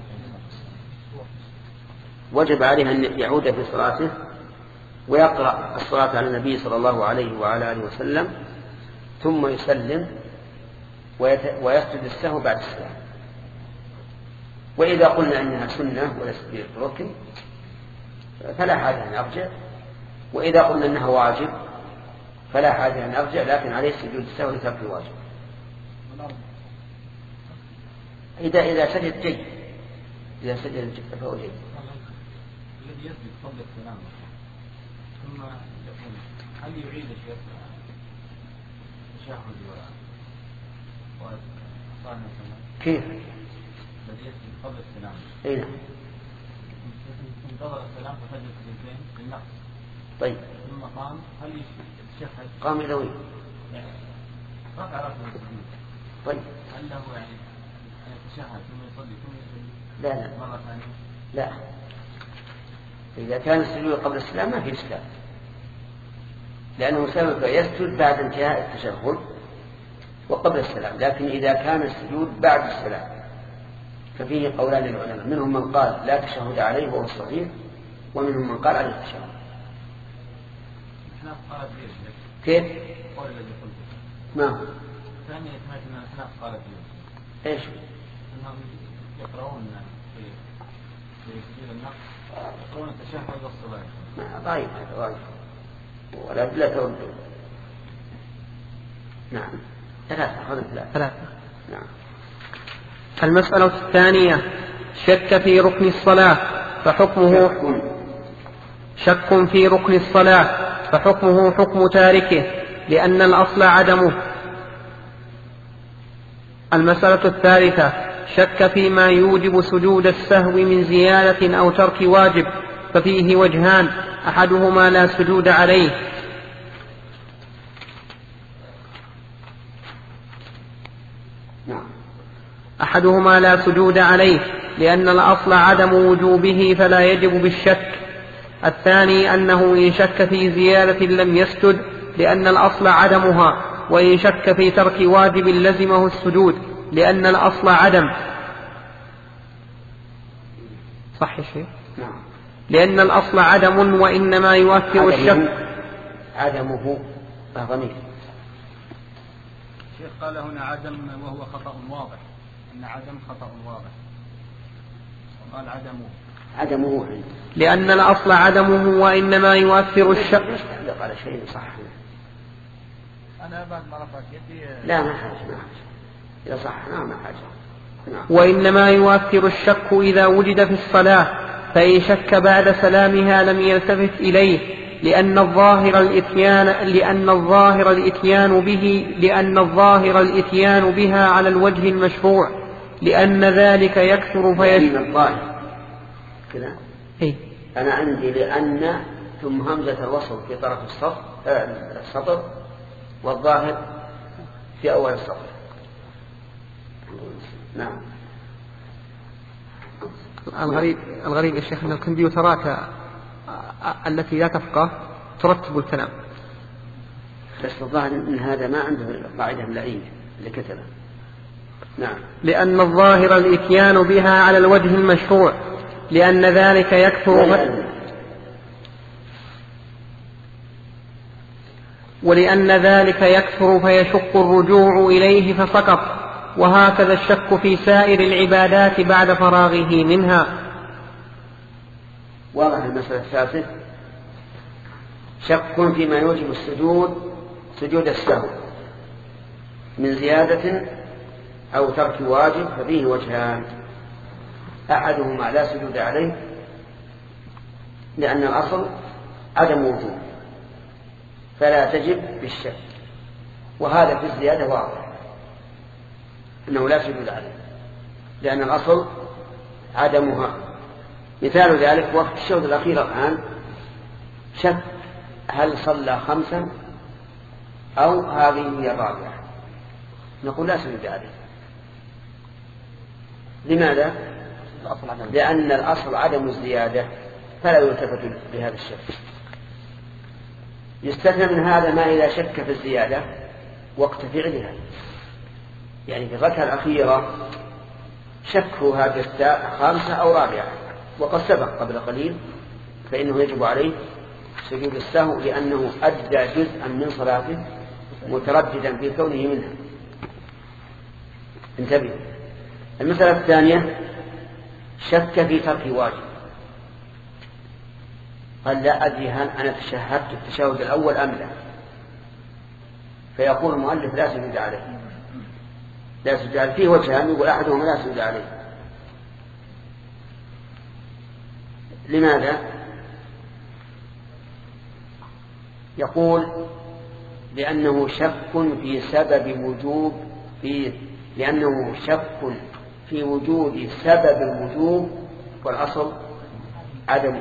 وجب عليه أن يعود في صلاته ويقرأ الصلاة على النبي صلى الله عليه وعلى آله وسلم ثم يسلم ويسجد السهو بعد السلام. وإذا قلنا أنها سنة وليست بركن فلا حاجة أن يرجع، وإذا قلنا أنها واجب فلا حاجة أن يرجع، لكن عليه سجود السهو لترك الواجب. إذا إذا سجد جيد، إذا سجد جيد فهو جيد. الذي يسجد قبل السلام ثم يقول هل يعيد الشيخ التشهد وصلاة السلام؟ كيف؟ الذي يسجد قبل السلام. أي نعم. انتظر السلام فسجد سجدتين للنقص. طيب. ثم قام، هل الشيخ قام إلى وين؟ رفع رأسه من السجود. طيب. هل له يعني يتشهد ثم يصلي ثم يصلي؟ لا لا. مرة ثانية؟ لا. إذا كان السجود قبل السلام ما في إشكال، لأنه سبب يسجد بعد انتهاء التشهد وقبل السلام. لكن إذا كان السجود بعد السلام ففيه قولان للعلماء، منهم من قال لا تشهد عليه وهو الصغير، ومنهم من قال عليه التشهد. الأحناف قالت ليه كيف؟ قول الذي قلت ما هو؟ ثانية سمعت أن الأحناف قالت ليه إيش؟ أنهم يقرؤون في في سجود النقص يقرؤون التشهد والصلاة. ضعيف هذا ضعيف ولا لا ترد. نعم. ثلاثة خذ ثلاثة. ثلاثة. نعم. المسألة الثانية شك في ركن الصلاة فحكمه شك في ركن الصلاة فحكمه حكم تاركه لأن الأصل عدمه. المسألة الثالثة شك فيما يوجب سجود السهو من زيادة أو ترك واجب ففيه وجهان، أحدهما لا سجود عليه أحدهما لا سجود عليه لأن الأصل عدم وجوبه فلا يجب بالشك. الثاني أنه إن شك في زيادة لم يسجد لأن الأصل عدمها، وإن شك في ترك واجب لزمه السجود لأن الأصل عدم. صح شيء؟ نعم. لأن الأصل عدم وإنما يؤثر الشك. عدمه ضمير. الشيخ قال هنا عدم وهو خطأ واضح، أن عدم خطأ واضح، وقال عدمه عدمه لأن الأصل عدمه وإنما يؤثر الشك. يستعلق على شيء صح. أنا بعد ما رفعت يدي لا ما حاجة ما حاجة إذا صح نعم ما حاجة. نعم. وإنما يؤثر الشك إذا وجد في الصلاة، فإن شك بعد سلامها لم يلتفت إليه لأن الظاهر الإتيان لأن الظاهر الإتيان به لأن الظاهر الإتيان بها على الوجه المشروع، لأن ذلك يكثر فيشك. الظاهر كذا. إيه؟ أنا عندي لأن ثم همزة الوصل في طرف السطر السطر والظاهر في أول السطر. نعم. الغريب الغريب يا شيخ أن الكمبيوترات التي لا تفقه ترتب الكلام، بس الظاهر أن هذا ما عنده قاعدة ملائية اللي كتبه. نعم. لأن الظاهر الإتيان بها على الوجه المشروع، لأن ذلك يكثر. ولأن ذلك يكثر فيشق الرجوع إليه فسقط. وهكذا الشك في سائر العبادات بعد فراغه منها. واضح. المسألة الثالثة شك فيما يوجب السجود سجود السهو من زيادة أو ترك واجب، ففيه وجهان: أحدهما لا سجود عليه لأن الأصل عدم وجوب فلا تجب بالشك، وهذا في الزيادة واضح أنه لا سجود عليه لأن الأصل عدمها. مثال ذلك وقت الشهد الأخير الآن شك هل صلى خمسا أو هذه هي الرابعة، نقول لا سجود عليه. لماذا؟ لأن الأصل عدم الزيادة فلا يلتفت بهذا الشك. يستثنى من هذا ما إذا شك في الزيادة وقت فعلها، يعني في الركعة الأخيرة شكه هذه الساعة خامسة أو رابعة وقد سبق قبل قليل، فإنه يجب عليه سجود السهو لأنه أدى جزءا من صلاته مترددا في كونه منها. انتبهوا. المسألة الثانية شك في ترك واجب، قال لا أدري هل أنا تشهدت التشهد الأول أم لا، فيقول المؤلف لا سجود عليه. لا سجود عليه فيه وجهان، يقول أحدهما لا سجود عليه. لماذا؟ يقول لأنه شك في سبب وجوب في لأنه شك في وجود سبب الوجوب والأصل عدمه.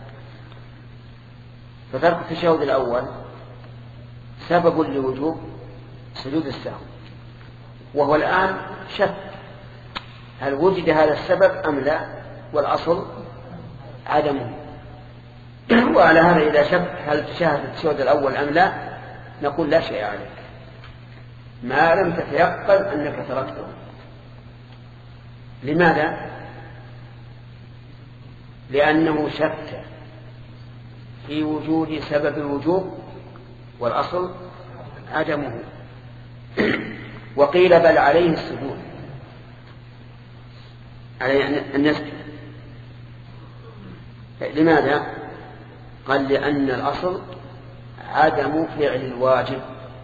فترك التشهد الأول سبب لوجوب سجود السهو، وهو الآن شك هل وجد هذا السبب أم لا، والأصل عدمه. وعلى هذا إذا شك هل تشهد التشهد الأول أم لا نقول لا شيء عليك ما لم تتيقن أنك تركته. لماذا؟ لأنه شك في وجود سبب الوجوب والأصل عدمه. وقيل بل عليه السجود، عليه أن يسجد. لماذا؟ قال لأن الأصل عدم فعل الواجب،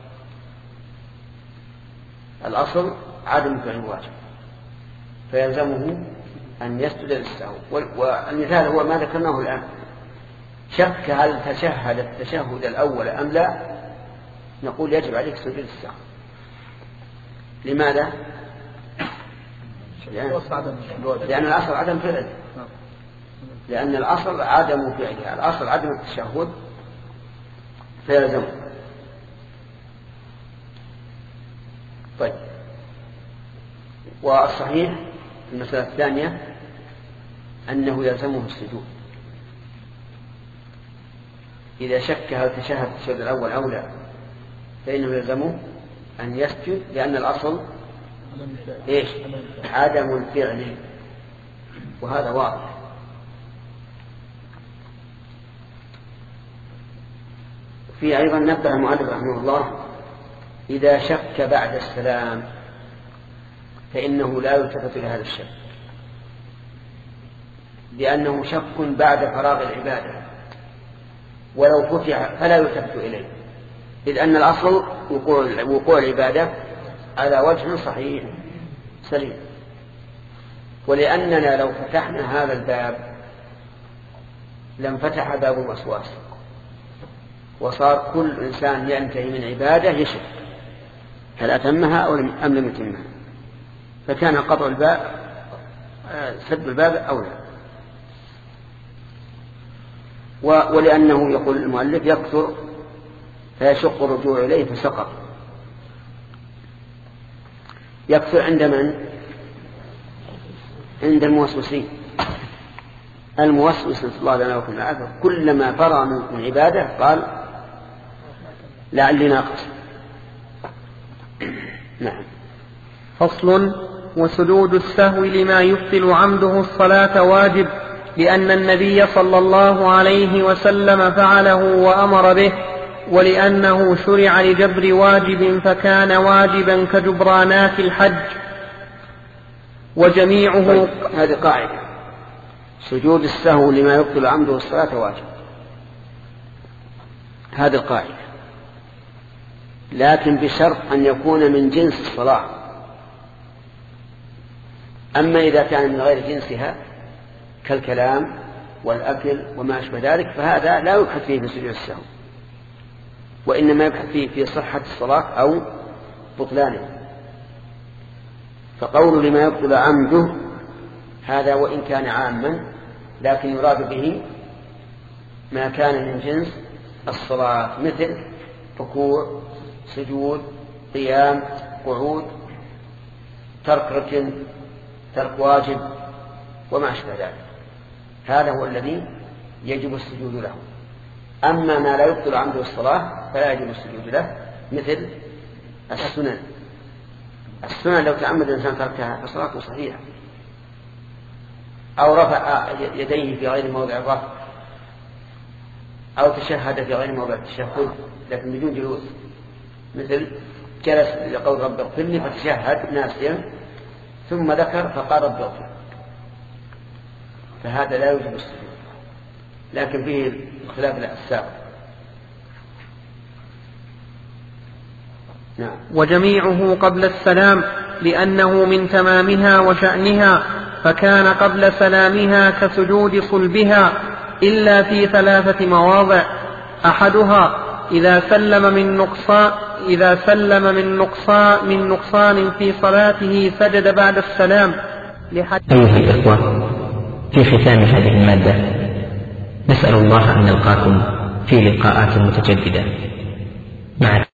الأصل عدم فعل الواجب فيلزمه أن يسجد للسهو. والمثال هو ما ذكرناه الآن، شك هل تشهد التشهد الأول أم لا نقول يجب عليك سجود السهو. لماذا؟ لأن الأصل عدم فعله، لأن الأصل عدم فعله، الأصل عدم التشهد فيلزمه. طيب، والصحيح المسألة الثانية أنه يلزمه السجود إذا شك هل تشهد التشهد الأول أو لا، فإنه يلزمه أن يسجد لأن الأصل إيش؟ عدم الفعل، وهذا واضح. في أيضا نبه المؤلف رحمه الله إذا شك بعد السلام فإنه لا يلتفت إلى هذا الشك، لأنه شك بعد فراغ العبادة ولو فتح فلا يلتفت إليه، إذ أن الأصل وقوع, وقوع العبادة على وجه صحيح سليم. ولأننا لو فتحنا هذا الباب لانفتح باب الوسواس وصار كل إنسان ينتهي من عبادة يشك هل أتمها أو أم لم يتمها، فكان قطع الباب سد الباب أولى. ولأنه يقول المؤلف يكثر فيشق الرجوع إليه فسقط. يكثر عند من؟ عند الموسوسين. الموسوس نسأل الله لنا وكم العافية كلما فرغ من عبادة قال لعلي ناقص. نعم. فصل. وسجود السهو لما يبطل عمده الصلاة واجب، لأن النبي صلى الله عليه وسلم فعله وأمر به، ولأنه شرع لجبر واجب فكان واجبا كجبرانات الحج. وجميعه طيب هذه قاعدة، سجود السهو لما يبطل عمده الصلاة واجب، هذه القاعدة، لكن بشرط أن يكون من جنس الصلاة. أما إذا كان من غير جنسها كالكلام والأكل وما أشبه ذلك فهذا لا يبحث فيه في سجود السهو، وإنما يبحث فيه في صحة الصلاة أو بطلانه. فقول لما يبطل عمده هذا وإن كان عاما لكن يراد به ما كان من جنس الصلاة، مثل ركوع، سجود، قيام، قعود، ترك ركن، ترك واجب وما أشبه ذلك، هذا هو الذي يجب السجود له. أما ما لا يبطل عنده الصلاة فلا يجب السجود له، مثل السنن. السنن لو تعمد الإنسان تركها فصلاته صحيحة، أو رفع يديه في غير موضع الرفع، أو تشهد في غير موضع التشهد لكن بدون جلوس، مثل جلس لقول رب اغفر لي فتشهد ناسيا ثم ذكر فقال رب اغفر، فهذا لا يوجب السجود، لكن فيه خلاف السابق. نعم. وجميعه قبل السلام لأنه من تمامها وشأنها، فكان قبل سلامها كسجود صلبها إلا في ثلاثة مواضع: أحدها إذا سلم من نقصان إذا سلم من نقصان من نقصان في صلاته سجد بعد السلام. أيها الإخوة، في ختام هذه المادة نسأل الله أن نلقاكم في لقاءات متجددة مع